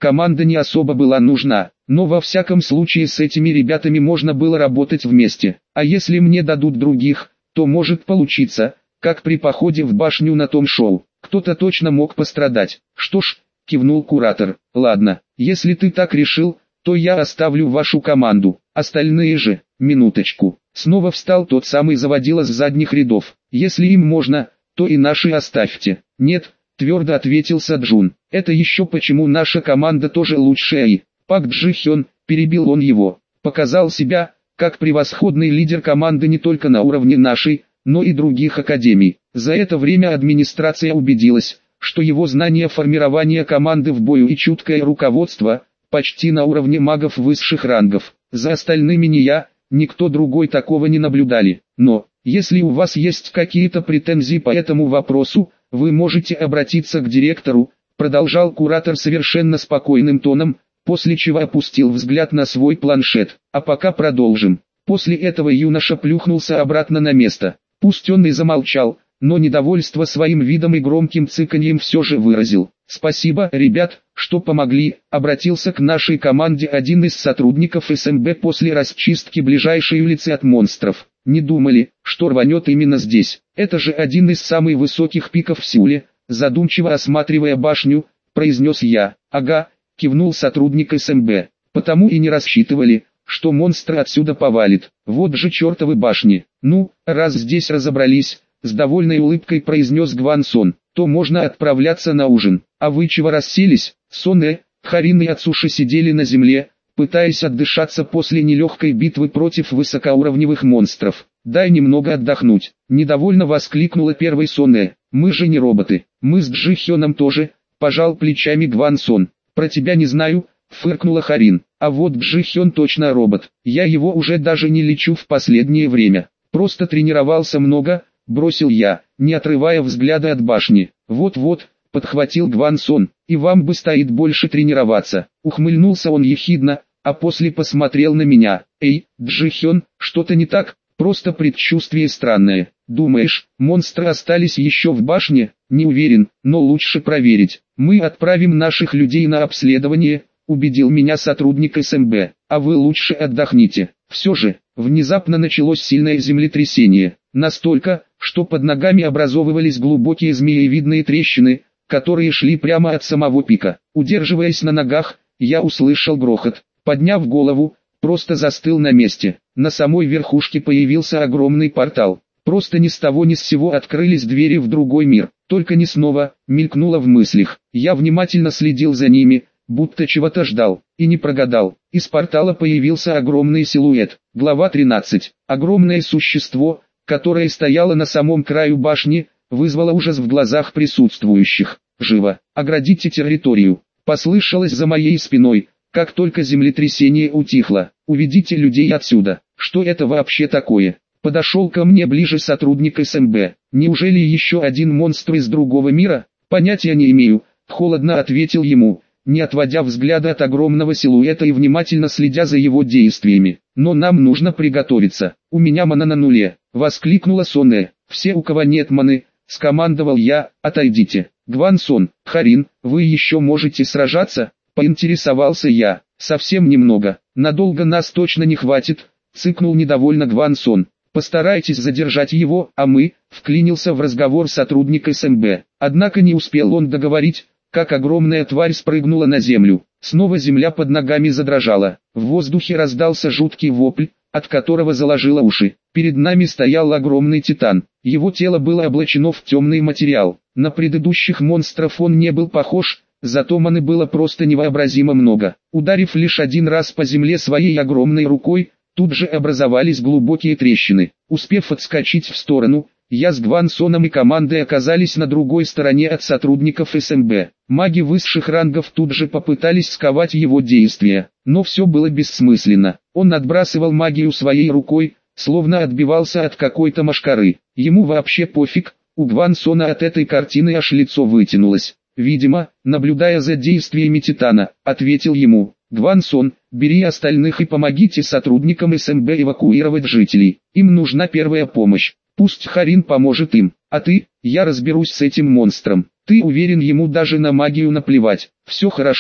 команда не особо была нужна, но во всяком случае с этими ребятами можно было работать вместе. А если мне дадут других, то может получиться, как при походе в башню на том шоу. Кто-то точно мог пострадать. Что ж, кивнул куратор. Ладно, если ты так решил, то я оставлю вашу команду. Остальные же, минуточку. Снова встал тот самый заводила с задних рядов. Если им можно, то и наши оставьте. Нет, твердо ответил Саджун. Это еще почему наша команда тоже лучшая и... Пак Джи Хён, перебил он его, показал себя, как превосходный лидер команды не только на уровне нашей, но и других академий. За это время администрация убедилась, что его знание формирования команды в бою и чуткое руководство, почти на уровне магов высших рангов. За остальными ни я, никто другой такого не наблюдали. Но, если у вас есть какие-то претензии по этому вопросу, вы можете обратиться к директору, продолжал куратор совершенно спокойным тоном, после чего опустил взгляд на свой планшет. А пока продолжим. После этого юноша плюхнулся обратно на место. Пусть он и замолчал, но недовольство своим видом и громким цыканьем все же выразил. «Спасибо, ребят, что помогли», — обратился к нашей команде один из сотрудников СМБ после расчистки ближайшей улицы от монстров. «Не думали, что рванет именно здесь. Это же один из самых высоких пиков в Сеуле», — задумчиво осматривая башню, произнес я. «Ага», — кивнул сотрудник СМБ. «Потому и не рассчитывали, что монстр отсюда повалит. Вот же чертовы башни. Ну, раз здесь разобрались», — с довольной улыбкой произнес Гван Сон, «то можно отправляться на ужин. А вы чего расселись?» Соне, Харин и Ацуши сидели на земле, пытаясь отдышаться после нелегкой битвы против высокоуровневых монстров. «Дай немного отдохнуть», — недовольно воскликнула первой Соне. «Мы же не роботы. Мы с Джи Хёном тоже», — пожал плечами Гван Сон. «Про тебя не знаю», — фыркнула Харин. «А вот Джи Хён точно робот. Я его уже даже не лечу в последнее время. Просто тренировался много», — бросил я, не отрывая взгляда от башни. «Вот-вот», — подхватил Гван Сон, — «и вам бы стоит больше тренироваться». Ухмыльнулся он ехидно, а после посмотрел на меня. «Эй, Джи Хён, что-то не так? Просто предчувствие странное. Думаешь, монстры остались еще в башне?» «Не уверен, но лучше проверить. Мы отправим наших людей на обследование», — убедил меня сотрудник СМБ. «А вы лучше отдохните». Все же, внезапно началось сильное землетрясение. Настолько, что под ногами образовывались глубокие змеевидные трещины, которые шли прямо от самого пика. Удерживаясь на ногах, я услышал грохот. Подняв голову, просто застыл на месте. На самой верхушке появился огромный портал. Просто ни с того ни с сего открылись двери в другой мир. Только не снова, мелькнуло в мыслях. Я внимательно следил за ними, будто чего-то ждал, и не прогадал. Из портала появился огромный силуэт. Глава 13. Огромное существо, которое стояло на самом краю башни, вызвало ужас в глазах присутствующих. «Живо! Оградите территорию!» Послышалось за моей спиной, как только землетрясение утихло. «Уведите людей отсюда!» Что это вообще такое? Подошел ко мне ближе сотрудник СМБ. «Неужели еще один монстр из другого мира?» «Понятия не имею», — холодно ответил ему, не отводя взгляда от огромного силуэта и внимательно следя за его действиями. «Но нам нужно приготовиться. У меня мана на нуле», — воскликнула Соне. «Все, у кого нет маны», — скомандовал я, — «отойдите». «Гван Сон, Харин, вы еще можете сражаться?» — поинтересовался я. «Совсем немного. Надолго нас точно не хватит», — цыкнул недовольно Гван Сон. «Постарайтесь задержать его, а мы», — вклинился в разговор сотрудник СМБ. Однако не успел он договорить, как огромная тварь спрыгнула на землю. Снова земля под ногами задрожала. В воздухе раздался жуткий вопль, от которого заложило уши. Перед нами стоял огромный титан. Его тело было облачено в темный материал. На предыдущих монстров он не был похож, зато маны было просто невообразимо много. Ударив лишь один раз по земле своей огромной рукой, тут же образовались глубокие трещины. Успев отскочить в сторону, я с Гван Соном и командой оказались на другой стороне от сотрудников СМБ. Маги высших рангов тут же попытались сковать его действия, но все было бессмысленно. Он отбрасывал магию своей рукой, словно отбивался от какой-то мошкары. Ему вообще пофиг, у Гван Сона от этой картины аж лицо вытянулось. «Видимо, наблюдая за действиями Титана», — ответил ему. «Гван Сон, бери остальных и помогите сотрудникам СМБ эвакуировать жителей. Им нужна первая помощь. Пусть Харин поможет им, а ты, я разберусь с этим монстром». «Ты уверен, ему даже на магию наплевать?» «Все хорошо,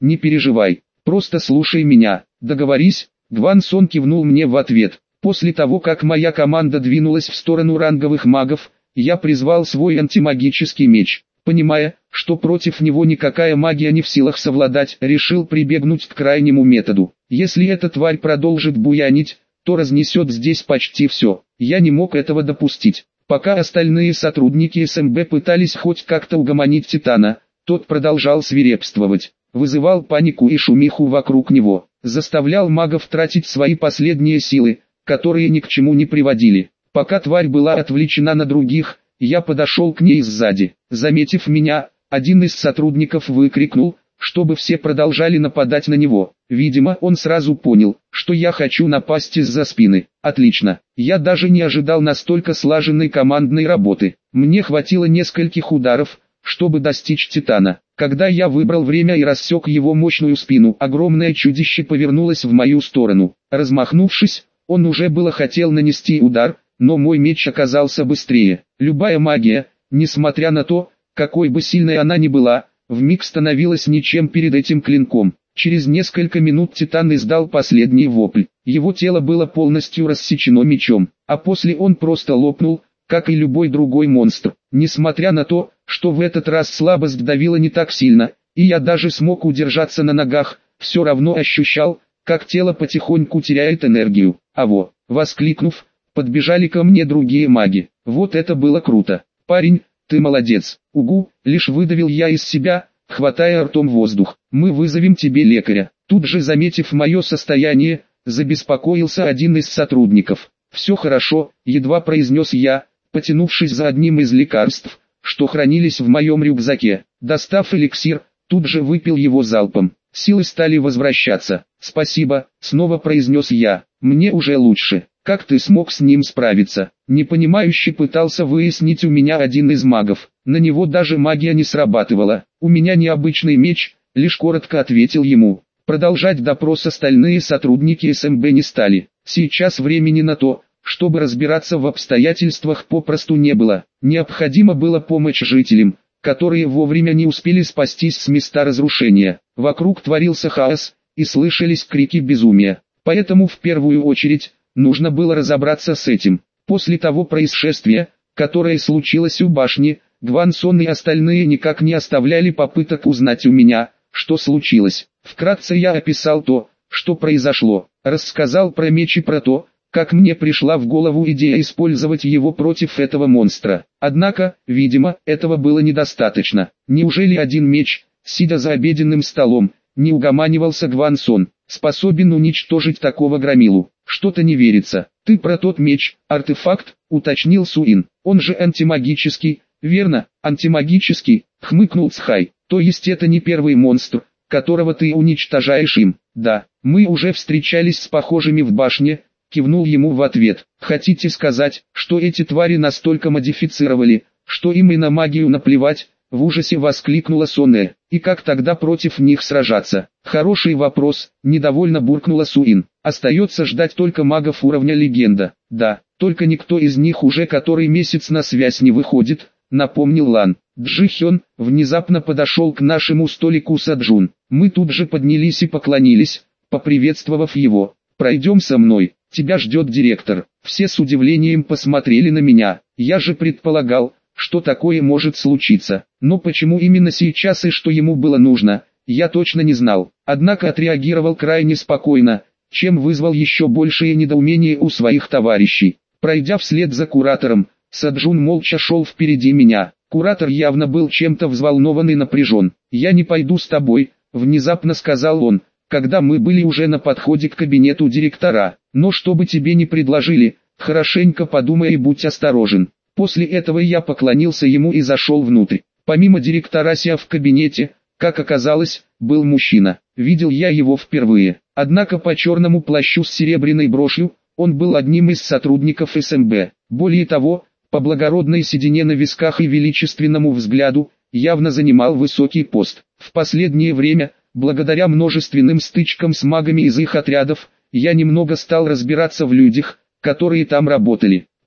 не переживай, просто слушай меня, договорись. Гван Сон кивнул мне в ответ. После того, как моя команда двинулась в сторону ранговых магов, я призвал свой антимагический меч. Понимая, что против него никакая магия не в силах совладать, решил прибегнуть к крайнему методу. Если эта тварь продолжит буянить, то разнесет здесь почти все. Я не мог этого допустить. Пока остальные сотрудники СМБ пытались хоть как-то угомонить Титана, тот продолжал свирепствовать, вызывал панику и шумиху вокруг него, заставлял магов тратить свои последние силы, которые ни к чему не приводили. Пока тварь была отвлечена на других, я подошел к ней сзади. Заметив меня, один из сотрудников выкрикнул, чтобы все продолжали нападать на него. Видимо, он сразу понял, что я хочу напасть из-за спины. Отлично. Я даже не ожидал настолько слаженной командной работы. Мне хватило нескольких ударов, чтобы достичь Титана. Когда я выбрал время и рассек его мощную спину, огромное чудище повернулось в мою сторону. Размахнувшись, он уже было хотел нанести удар, но мой меч оказался быстрее. Любая магия, несмотря на то, какой бы сильной она ни была, вмиг становилась ничем перед этим клинком. Через несколько минут Титан издал последний вопль. Его тело было полностью рассечено мечом, а после он просто лопнул, как и любой другой монстр. Несмотря на то, что в этот раз слабость давила не так сильно, и я даже смог удержаться на ногах, все равно ощущал, как тело потихоньку теряет энергию. Воскликнув, подбежали ко мне другие маги. Вот это было круто. Парень, ты молодец. Угу, лишь выдавил я из себя, хватая ртом воздух. Мы вызовем тебе лекаря. Тут же, заметив мое состояние, забеспокоился один из сотрудников. Все хорошо, едва произнес я, потянувшись за одним из лекарств, что хранились в моем рюкзаке. Достав эликсир, тут же выпил его залпом. Силы стали возвращаться. «Спасибо», — снова произнес я, — «мне уже лучше». «Как ты смог с ним справиться?» Непонимающе пытался выяснить у меня один из магов. На него даже магия не срабатывала. «У меня необычный меч», — лишь коротко ответил ему. Продолжать допрос остальные сотрудники СМБ не стали. Сейчас времени на то, чтобы разбираться в обстоятельствах, попросту не было. Необходимо было помочь жителям, которые вовремя не успели спастись с места разрушения. Вокруг творился хаос, и слышались крики безумия. Поэтому в первую очередь нужно было разобраться с этим. После того происшествия, которое случилось у башни, Гван Сон и остальные никак не оставляли попыток узнать у меня, что случилось. Вкратце я описал то, что произошло, рассказал про меч и про то, как мне пришла в голову идея использовать его против этого монстра. Однако, видимо, этого было недостаточно. Неужели один меч, сидя за обеденным столом, не угоманивался Гван Сон, способен уничтожить такого громилу? Что-то не верится. Ты про тот меч, артефакт, уточнил Суин. Он же антимагический, верно? Антимагический, хмыкнул Цхай. То есть это не первый монстр, которого ты уничтожаешь им? Да, мы уже встречались с похожими в башне, кивнул ему в ответ. Хотите сказать, что эти твари настолько модифицировали, что им и на магию наплевать? В ужасе воскликнула Соне. И как тогда против них сражаться? Хороший вопрос, недовольно буркнула Суин. Остается ждать только магов уровня легенда. Да, только никто из них уже который месяц на связь не выходит, напомнил Лан. Джи Хён внезапно подошел к нашему столику Саджун. Мы тут же поднялись и поклонились, поприветствовав его. «Пройдем со мной, тебя ждет директор». Все с удивлением посмотрели на меня. Я же предполагал, что такое может случиться. Но почему именно сейчас и что ему было нужно, я точно не знал. Однако отреагировал крайне спокойно, чем вызвал еще большее недоумение у своих товарищей. Пройдя вслед за куратором, Саджун молча шел впереди меня. Куратор явно был чем-то взволнован и напряжен. «Я не пойду с тобой», — внезапно сказал он, когда мы были уже на подходе к кабинету директора. «Но что бы тебе ни предложили, хорошенько подумай и будь осторожен». После этого я поклонился ему и зашел внутрь. Помимо директора Ся в кабинете, как оказалось, был мужчина. Видел я его впервые. Однако по черному плащу с серебряной брошью, он был одним из сотрудников СМБ. Более того, по благородной седине на висках и величественному взгляду, явно занимал высокий пост. В последнее время, благодаря множественным стычкам с магами из их отрядов, я немного стал разбираться в людях, которые там работали.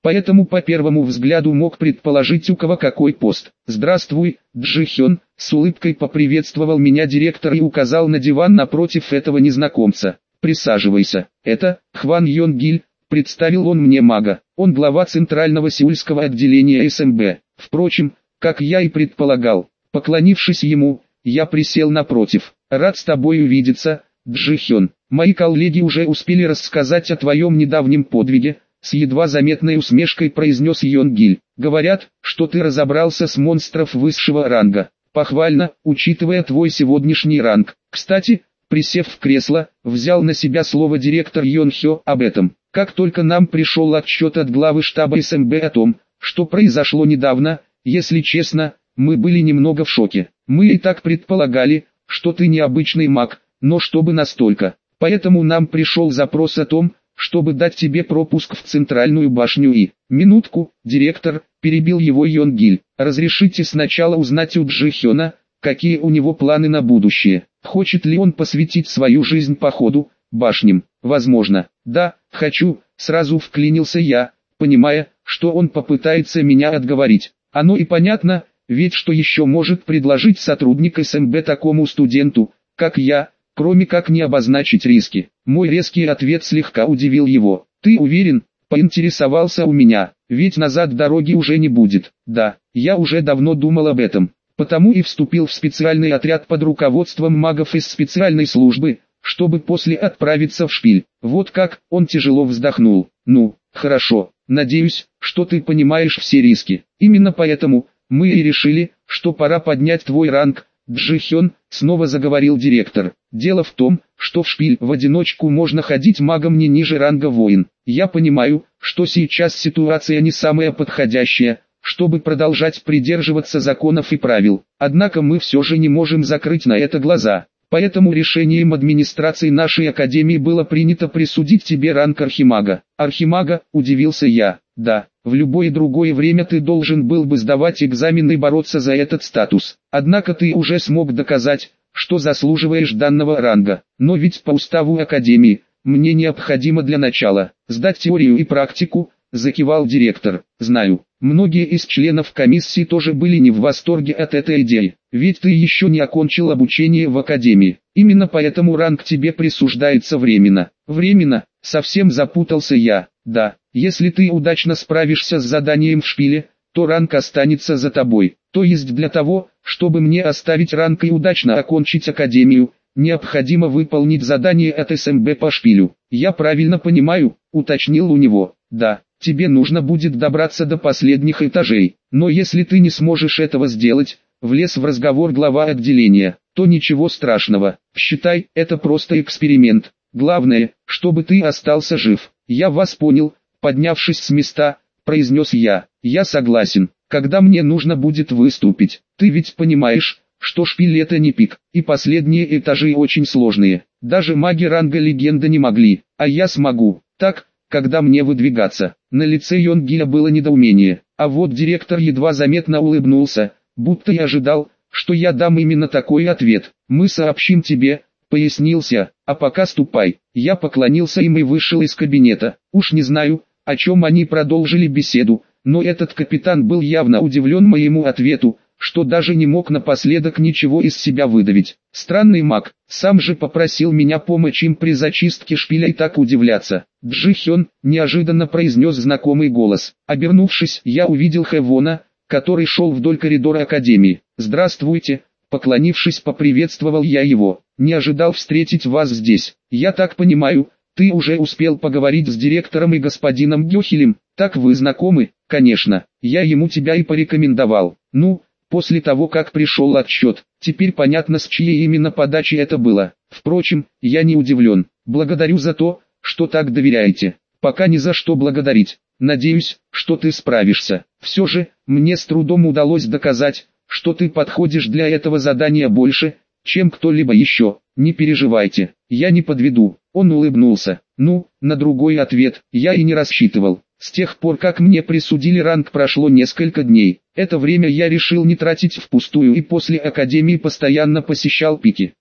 поэтому по первому взгляду мог предположить, у кого какой пост. «Здравствуй, Джихён», — с улыбкой поприветствовал меня директор и указал на диван напротив этого незнакомца. «Присаживайся. Это Хван Йон Гиль», — представил он мне мага. Он глава центрального сеульского отделения СМБ. Впрочем, как я и предполагал, поклонившись ему, я присел напротив. «Рад с тобой увидеться, Джихён. Мои коллеги уже успели рассказать о твоем недавнем подвиге», — с едва заметной усмешкой произнес Йон Гиль. «Говорят, что ты разобрался с монстров высшего ранга. Похвально, учитывая твой сегодняшний ранг. Кстати, присев в кресло, взял на себя слово директор Йон Хё об этом. Как только нам пришел отчет от главы штаба СМБ о том, что произошло недавно, если честно, мы были немного в шоке. Мы и так предполагали, что ты необычный маг, но чтобы настолько. Поэтому нам пришел запрос о том, чтобы дать тебе пропуск в центральную башню и... Минутку, директор, перебил его Йон Гиль. Разрешите сначала узнать у Джихёна, какие у него планы на будущее. Хочет ли он посвятить свою жизнь походу, башням? Возможно. Да, хочу, сразу вклинился я, понимая, что он попытается меня отговорить. Оно и понятно, ведь что еще может предложить сотрудник СМБ такому студенту, как я, кроме как не обозначить риски. Мой резкий ответ слегка удивил его. «Ты уверен?» — поинтересовался у меня, «ведь назад дороги уже не будет». Да, я уже давно думал об этом, потому и вступил в специальный отряд под руководством магов из специальной службы, чтобы после отправиться в шпиль. Вот как, он тяжело вздохнул. «Ну, хорошо, надеюсь, что ты понимаешь все риски. Именно поэтому мы и решили, что пора поднять твой ранг, Джихён», — снова заговорил директор. «Дело в том, что в шпиль в одиночку можно ходить магом не ниже ранга воин. Я понимаю, что сейчас ситуация не самая подходящая, чтобы продолжать придерживаться законов и правил. Однако мы все же не можем закрыть на это глаза. Поэтому решением администрации нашей академии было принято присудить тебе ранг архимага». «Архимага?» – удивился я. «Да, в любое другое время ты должен был бы сдавать экзамен и бороться за этот статус. Однако ты уже смог доказать, что заслуживаешь данного ранга. Но ведь по уставу академии, мне необходимо для начала сдать теорию и практику», – закивал директор. «Знаю, многие из членов комиссии тоже были не в восторге от этой идеи, ведь ты еще не окончил обучение в академии. Именно поэтому ранг тебе присуждается временно». «Временно?» – совсем запутался я. «Да, если ты удачно справишься с заданием в шпиле, то ранг останется за тобой. То есть для того, чтобы мне оставить ранг и удачно окончить академию, необходимо выполнить задание от СМБ по шпилю. Я правильно понимаю?» – уточнил у него. «Да, тебе нужно будет добраться до последних этажей. Но если ты не сможешь этого сделать», – влез в разговор глава отделения, – «то ничего страшного. Считай, это просто эксперимент. Главное, чтобы ты остался жив». «Я вас понял», – поднявшись с места, произнес я. «Я согласен. Когда мне нужно будет выступить, ты ведь понимаешь, что шпиль это не пик, и последние этажи очень сложные. Даже маги ранга легенда не могли, а я смогу. Так, когда мне выдвигаться?» На лице Йон Гиля было недоумение, а вот директор едва заметно улыбнулся, будто и ожидал, что я дам именно такой ответ. «Мы сообщим тебе», — пояснился, — «а пока ступай». Я поклонился им и вышел из кабинета. Уж не знаю, о чем они продолжили беседу, но этот капитан был явно удивлен моему ответу, что даже не мог напоследок ничего из себя выдавить. Странный маг, сам же попросил меня помочь им при зачистке шпиля и так удивляться. «Джихён», — неожиданно произнес знакомый голос. Обернувшись, я увидел Хэвона, который шел вдоль коридора академии. «Здравствуйте», — поклонившись, поприветствовал я его. «Не ожидал встретить вас здесь. Я так понимаю, ты уже успел поговорить с директором и господином Гёхелем. Так вы знакомы?» «Конечно, я ему тебя и порекомендовал. Ну, после того как пришел отчет, теперь понятно, с чьей именно подачи это было. Впрочем, я не удивлен. Благодарю за то, что так доверяете». «Пока ни за что благодарить. Надеюсь, что ты справишься. Все же, мне с трудом удалось доказать, что ты подходишь для этого задания больше, чем кто-либо еще. Не переживайте, я не подведу». Он улыбнулся. «Ну, на другой ответ я и не рассчитывал. С тех пор, как мне присудили ранг, прошло несколько дней. Это время я решил не тратить впустую и после академии постоянно посещал пики.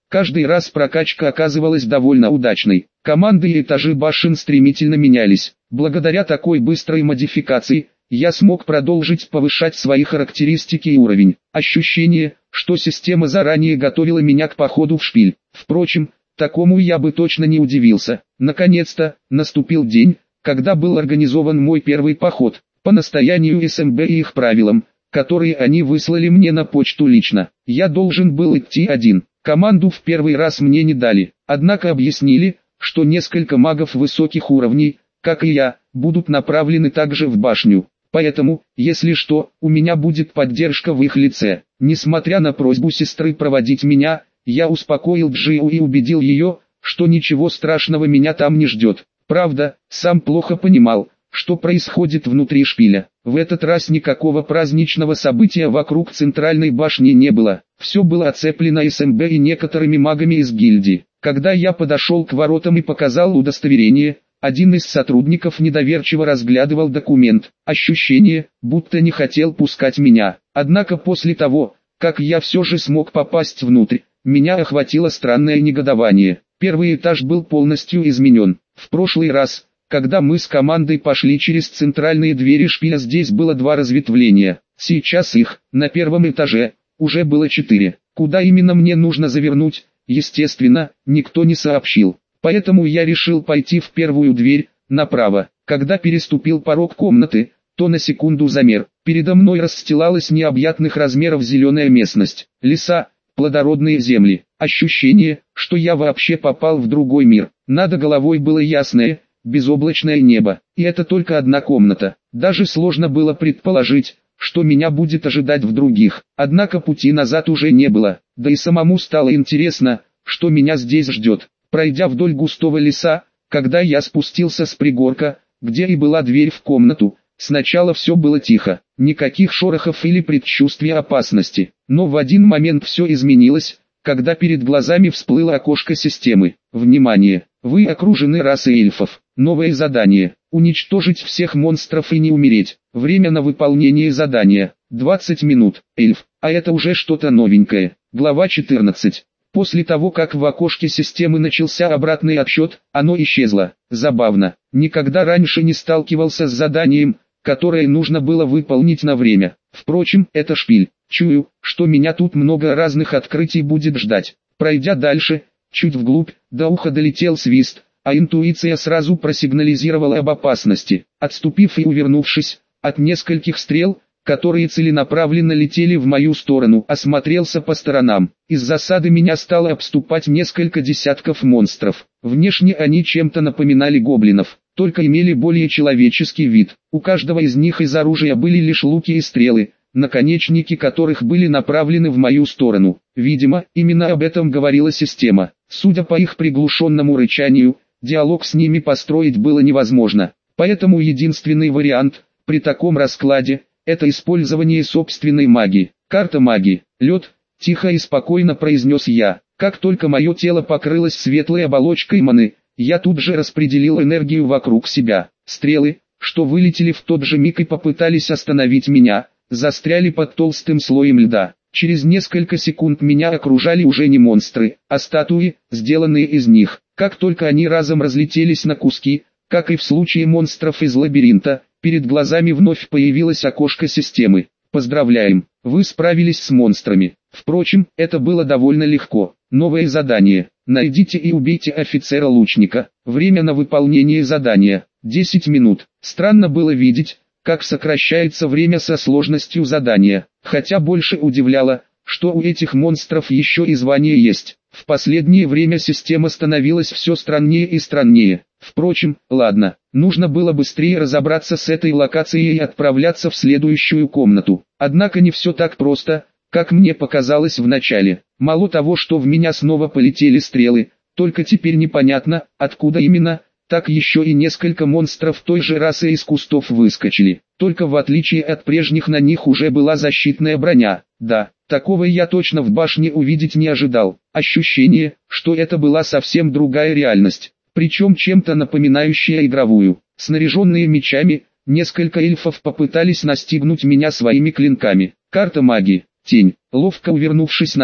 Каждый раз прокачка оказывалась довольно удачной. Команды и этажи башен стремительно менялись. Благодаря такой быстрой модификации, я смог продолжить повышать свои характеристики и уровень. Ощущение, что система заранее готовила меня к походу в шпиль. Впрочем, такому я бы точно не удивился. Наконец-то, наступил день, когда был организован мой первый поход, по настоянию СМБ и их правилам, которые они выслали мне на почту лично. Я должен был идти один. Команду в первый раз мне не дали, однако объяснили, что несколько магов высоких уровней, как и я, будут направлены также в башню. Поэтому, если что, у меня будет поддержка в их лице. Несмотря на просьбу сестры проводить меня, я успокоил Джиу и убедил ее, что ничего страшного меня там не ждет. Правда, сам плохо понимал, что происходит внутри шпиля. В этот раз никакого праздничного события вокруг центральной башни не было. Все было оцеплено СМБ и некоторыми магами из гильдии. Когда я подошел к воротам и показал удостоверение, один из сотрудников недоверчиво разглядывал документ. Ощущение, будто не хотел пускать меня. Однако после того, как я все же смог попасть внутрь, меня охватило странное негодование. Первый этаж был полностью изменен. В прошлый раз, когда мы с командой пошли через центральные двери шпиля, здесь было 2 разветвления. Сейчас их, на первом этаже, уже было 4. Куда именно мне нужно завернуть, естественно, никто не сообщил. Поэтому я решил пойти в первую дверь, направо. Когда переступил порог комнаты, то на секунду замер. Передо мной расстилалась необъятных размеров зеленая местность. Леса, плодородные земли. Ощущение, что я вообще попал в другой мир. Над головой было ясное, безоблачное небо. И это только одна комната. Даже сложно было предположить, что меня будет ожидать в других. Однако пути назад уже не было. Да и самому стало интересно, что меня здесь ждет. Пройдя вдоль густого леса, когда я спустился с пригорка, где и была дверь в комнату, сначала все было тихо, никаких шорохов или предчувствия опасности. Но в один момент все изменилось, когда перед глазами всплыло окошко системы. Внимание! Вы окружены расой эльфов. Новое задание. Уничтожить всех монстров и не умереть. Время на выполнение задания. 20 минут. Эльф. А это уже что-то новенькое. Глава 14. После того, как в окошке системы начался обратный отсчет, оно исчезло. Забавно. Никогда раньше не сталкивался с заданием, которое нужно было выполнить на время. Впрочем, это шпиль. Чую, что меня тут много разных открытий будет ждать. Пройдя дальше, чуть вглубь, до уха долетел свист, а интуиция сразу просигнализировала об опасности. Отступив и увернувшись от нескольких стрел, которые целенаправленно летели в мою сторону, осмотрелся по сторонам. Из засады меня стало обступать несколько десятков монстров. Внешне они чем-то напоминали гоблинов, только имели более человеческий вид. У каждого из них из оружия были лишь луки и стрелы, наконечники которых были направлены в мою сторону. Видимо, именно об этом говорила система. Судя по их приглушенному рычанию, диалог с ними построить было невозможно. Поэтому единственный вариант, при таком раскладе, это использование собственной магии. Карта магии. Лед, тихо и спокойно произнес я. Как только мое тело покрылось светлой оболочкой маны, я тут же распределил энергию вокруг себя. Стрелы, что вылетели в тот же миг и попытались остановить меня, застряли под толстым слоем льда. Через несколько секунд меня окружали уже не монстры, а статуи, сделанные из них. Как только они разом разлетелись на куски, как и в случае монстров из лабиринта, перед глазами вновь появилось окошко системы. Поздравляем, вы справились с монстрами. Впрочем, это было довольно легко. Новое задание. Найдите и убейте офицера-лучника. Время на выполнение задания. 10 минут. Странно было видеть, как сокращается время со сложностью задания. Хотя больше удивляло, что у этих монстров еще и звание есть. В последнее время система становилась все страннее и страннее. Впрочем, ладно, нужно было быстрее разобраться с этой локацией и отправляться в следующую комнату. Однако не все так просто, как мне показалось в начале. Мало того, что в меня снова полетели стрелы, только теперь непонятно, откуда именно, так еще и несколько монстров той же расы из кустов выскочили. Только в отличие от прежних на них уже была защитная броня. Да, такого я точно в башне увидеть не ожидал. Ощущение, что это была совсем другая реальность, причем чем-то напоминающая игровую. Снаряженные мечами, несколько эльфов попытались настигнуть меня своими клинками. Карта магии. Тень. Ловко увернувшись назад,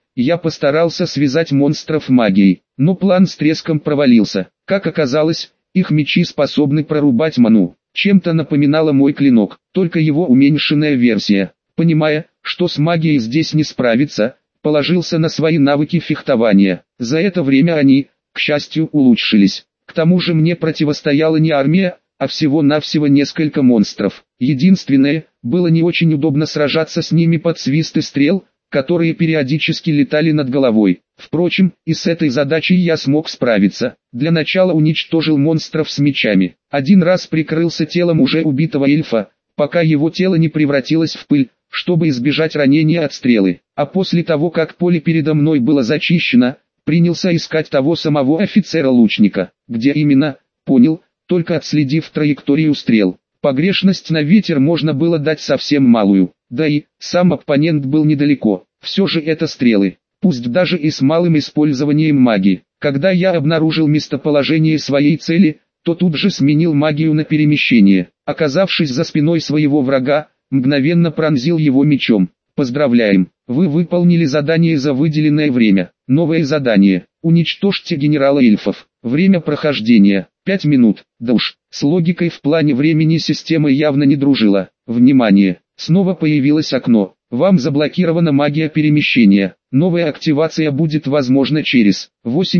я постарался связать монстров магией, но план с треском провалился. Как оказалось, их мечи способны прорубать ману. Чем-то напоминало мой клинок, только его уменьшенная версия. Понимая, что с магией здесь не справиться, положился на свои навыки фехтования. За это время они, к счастью, улучшились. К тому же мне противостояла не армия, а всего-навсего несколько монстров. Единственное, было не очень удобно сражаться с ними под свисты стрел, которые периодически летали над головой. Впрочем, и с этой задачей я смог справиться. Для начала уничтожил монстров с мечами. Один раз прикрылся телом уже убитого эльфа, пока его тело не превратилось в пыль, чтобы избежать ранения от стрелы. А после того, как поле передо мной было зачищено, принялся искать того самого офицера-лучника. Где именно, понял, только отследив траекторию стрел. Погрешность на ветер можно было дать совсем малую. Да и, сам оппонент был недалеко. Все же это стрелы, пусть даже и с малым использованием магии. Когда я обнаружил местоположение своей цели, то тут же сменил магию на перемещение. Оказавшись за спиной своего врага, мгновенно пронзил его мечом. Поздравляем, вы выполнили задание за выделенное время. Новое задание. Уничтожьте генерала эльфов. Время прохождения 5 минут. Да уж, с логикой в плане времени система явно не дружила. Внимание! Снова появилось окно. Вам заблокирована магия перемещения. Новая активация будет возможна через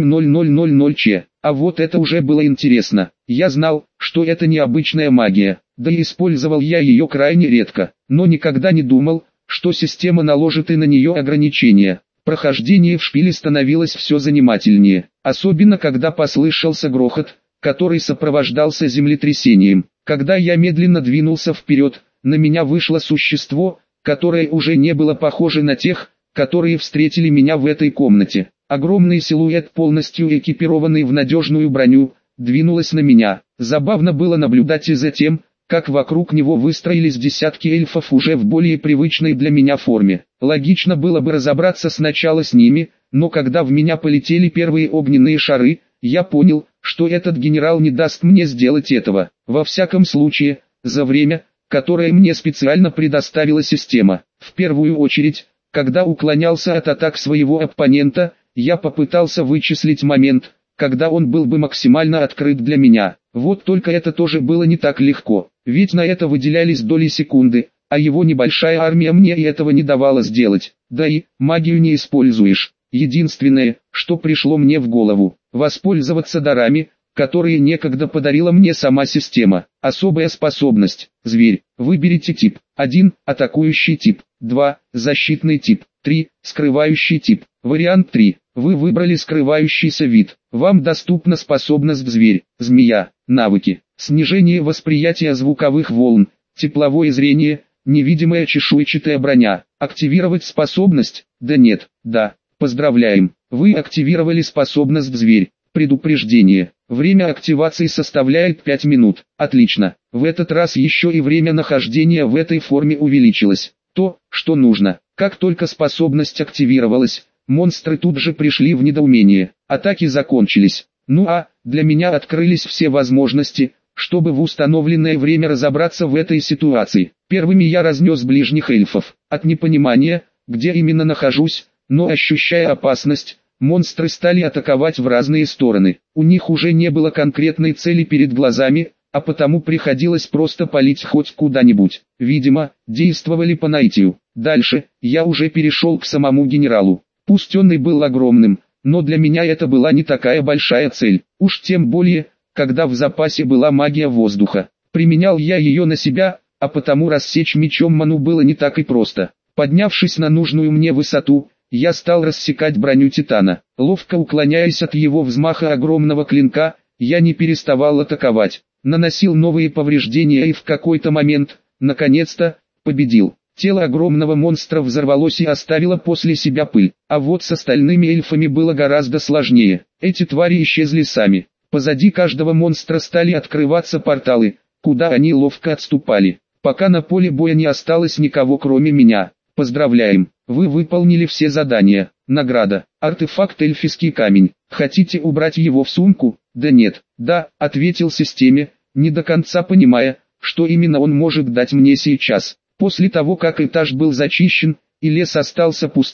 8:00:00 ч. А вот это уже было интересно. Я знал, что это необычная магия, да и использовал я ее крайне редко, но никогда не думал, что система наложит и на нее ограничения. Прохождение в шпиле становилось все занимательнее, особенно когда послышался грохот, который сопровождался землетрясением. Когда я медленно двинулся вперед, на меня вышло существо, которое уже не было похоже на тех, которые встретили меня в этой комнате. Огромный силуэт, полностью экипированный в надежную броню, двинулось на меня. Забавно было наблюдать и за тем, как вокруг него выстроились десятки эльфов уже в более привычной для меня форме. Логично было бы разобраться сначала с ними, но когда в меня полетели первые огненные шары, я понял, что этот генерал не даст мне сделать этого. Во всяком случае, за время, которое мне специально предоставила система. В первую очередь, когда уклонялся от атак своего оппонента, я попытался вычислить момент, когда он был бы максимально открыт для меня. Вот только это тоже было не так легко, ведь на это выделялись доли секунды, а его небольшая армия мне и этого не давала сделать. Да и, магию не используешь. Единственное, что пришло мне в голову, воспользоваться дарами, которые некогда подарила мне сама система. Особая способность. Зверь. Выберите тип. 1. Атакующий тип. 2. Защитный тип. 3. Скрывающий тип. Вариант 3. Вы выбрали скрывающийся вид. Вам доступна способность зверь. Змея. Навыки. Снижение восприятия звуковых волн. Тепловое зрение. Невидимая чешуйчатая броня. Активировать способность? Да нет. Да. Поздравляем. Вы активировали способность зверь. Предупреждение. Время активации составляет 5 минут. Отлично. В этот раз еще и время нахождения в этой форме увеличилось. То, что нужно. Как только способность активировалась, монстры тут же пришли в недоумение. Атаки закончились. Ну а, для меня открылись все возможности, чтобы в установленное время разобраться в этой ситуации. Первыми я разнес ближних эльфов. От непонимания, где именно нахожусь, но ощущая опасность, монстры стали атаковать в разные стороны. У них уже не было конкретной цели перед глазами, а потому приходилось просто палить хоть куда-нибудь. Видимо, действовали по наитию. Дальше, я уже перешел к самому генералу. Пусть он и был огромным, но для меня это была не такая большая цель. Уж тем более, когда в запасе была магия воздуха. Применял я ее на себя, а потому рассечь мечом ману было не так и просто. Поднявшись на нужную мне высоту, я стал рассекать броню Титана. Ловко уклоняясь от его взмаха огромного клинка, я не переставал атаковать. Наносил новые повреждения и в какой-то момент, наконец-то, победил. Тело огромного монстра взорвалось и оставило после себя пыль. А вот с остальными эльфами было гораздо сложнее. Эти твари исчезли сами. Позади каждого монстра стали открываться порталы, куда они ловко отступали. Пока на поле боя не осталось никого кроме меня. Поздравляем, вы выполнили все задания. Награда. Артефакт эльфийский камень. Хотите убрать его в сумку? Да нет. Да, ответил системе, не до конца понимая, что именно он может дать мне сейчас. После того как этаж был зачищен, и лес остался пустым,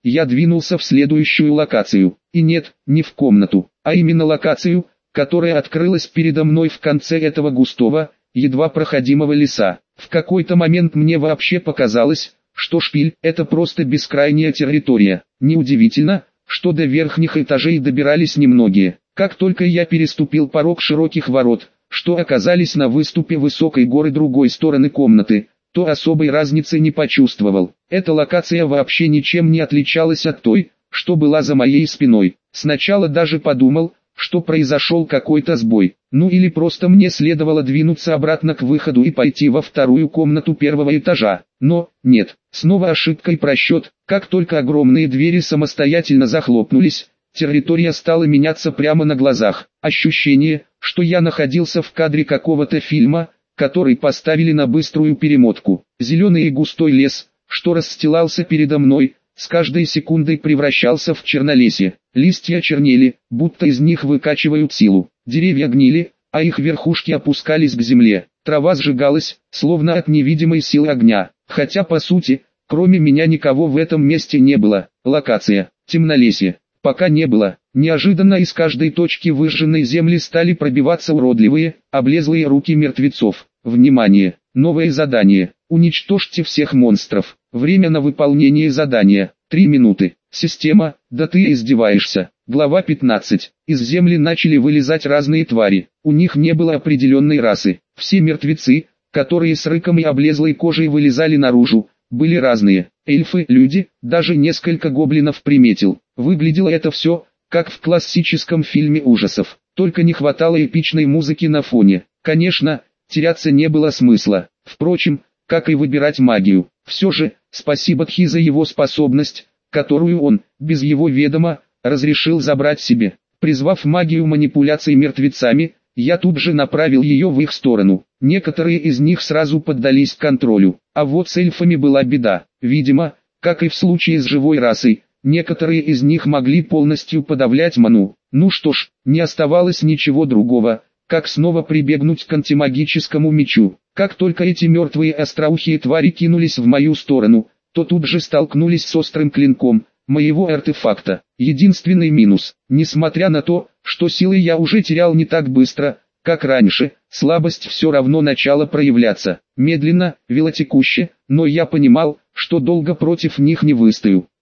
я двинулся в следующую локацию. И нет, не в комнату, а именно локацию, которая открылась передо мной в конце этого густого, едва проходимого леса. В какой-то момент мне вообще показалось, что шпиль – это просто бескрайняя территория. Неудивительно, что до верхних этажей добирались немногие. Как только я переступил порог широких ворот, что оказались на выступе высокой горы другой стороны комнаты, то особой разницы не почувствовал. Эта локация вообще ничем не отличалась от той, что была за моей спиной. Сначала даже подумал, что произошел какой-то сбой. Ну или просто мне следовало двинуться обратно к выходу и пойти во вторую комнату первого этажа. Но, нет, снова ошибка и просчет. Как только огромные двери самостоятельно захлопнулись, территория стала меняться прямо на глазах. Ощущение, что я находился в кадре какого-то фильма, который поставили на быструю перемотку. Зеленый и густой лес, что расстилался передо мной, с каждой секундой превращался в чернолесье. Листья чернели, будто из них выкачивают силу. Деревья гнили, а их верхушки опускались к земле. Трава сжигалась, словно от невидимой силы огня. Хотя по сути, кроме меня никого в этом месте не было. Локация, темнолесье. Пока не было. Неожиданно из каждой точки выжженной земли стали пробиваться уродливые, облезлые руки мертвецов. Внимание! Новое задание. Уничтожьте всех монстров. Время на выполнение задания. 3 минуты. Система, да ты издеваешься. Глава 15. Из земли начали вылезать разные твари. У них не было определенной расы. Все мертвецы, которые с рыком и облезлой кожей вылезали наружу, были разные. Эльфы, люди, даже несколько гоблинов приметил. Выглядело это все, как в классическом фильме ужасов. Только не хватало эпичной музыки на фоне. Конечно, теряться не было смысла. Впрочем, как и выбирать магию. Все же, спасибо Тхи за его способность, которую он, без его ведома, разрешил забрать себе. Призвав магию манипуляций мертвецами, я тут же направил ее в их сторону. Некоторые из них сразу поддались контролю. А вот с эльфами была беда. Видимо, как и в случае с живой расой, некоторые из них могли полностью подавлять ману. Ну что ж, не оставалось ничего другого, как снова прибегнуть к антимагическому мечу. Как только эти мертвые остроухие твари кинулись в мою сторону, то тут же столкнулись с острым клинком моего артефакта. Единственный минус, несмотря на то, что силы я уже терял не так быстро, как раньше, слабость все равно начала проявляться. Медленно, велотекуще, но я понимал, что долго против них не выстою.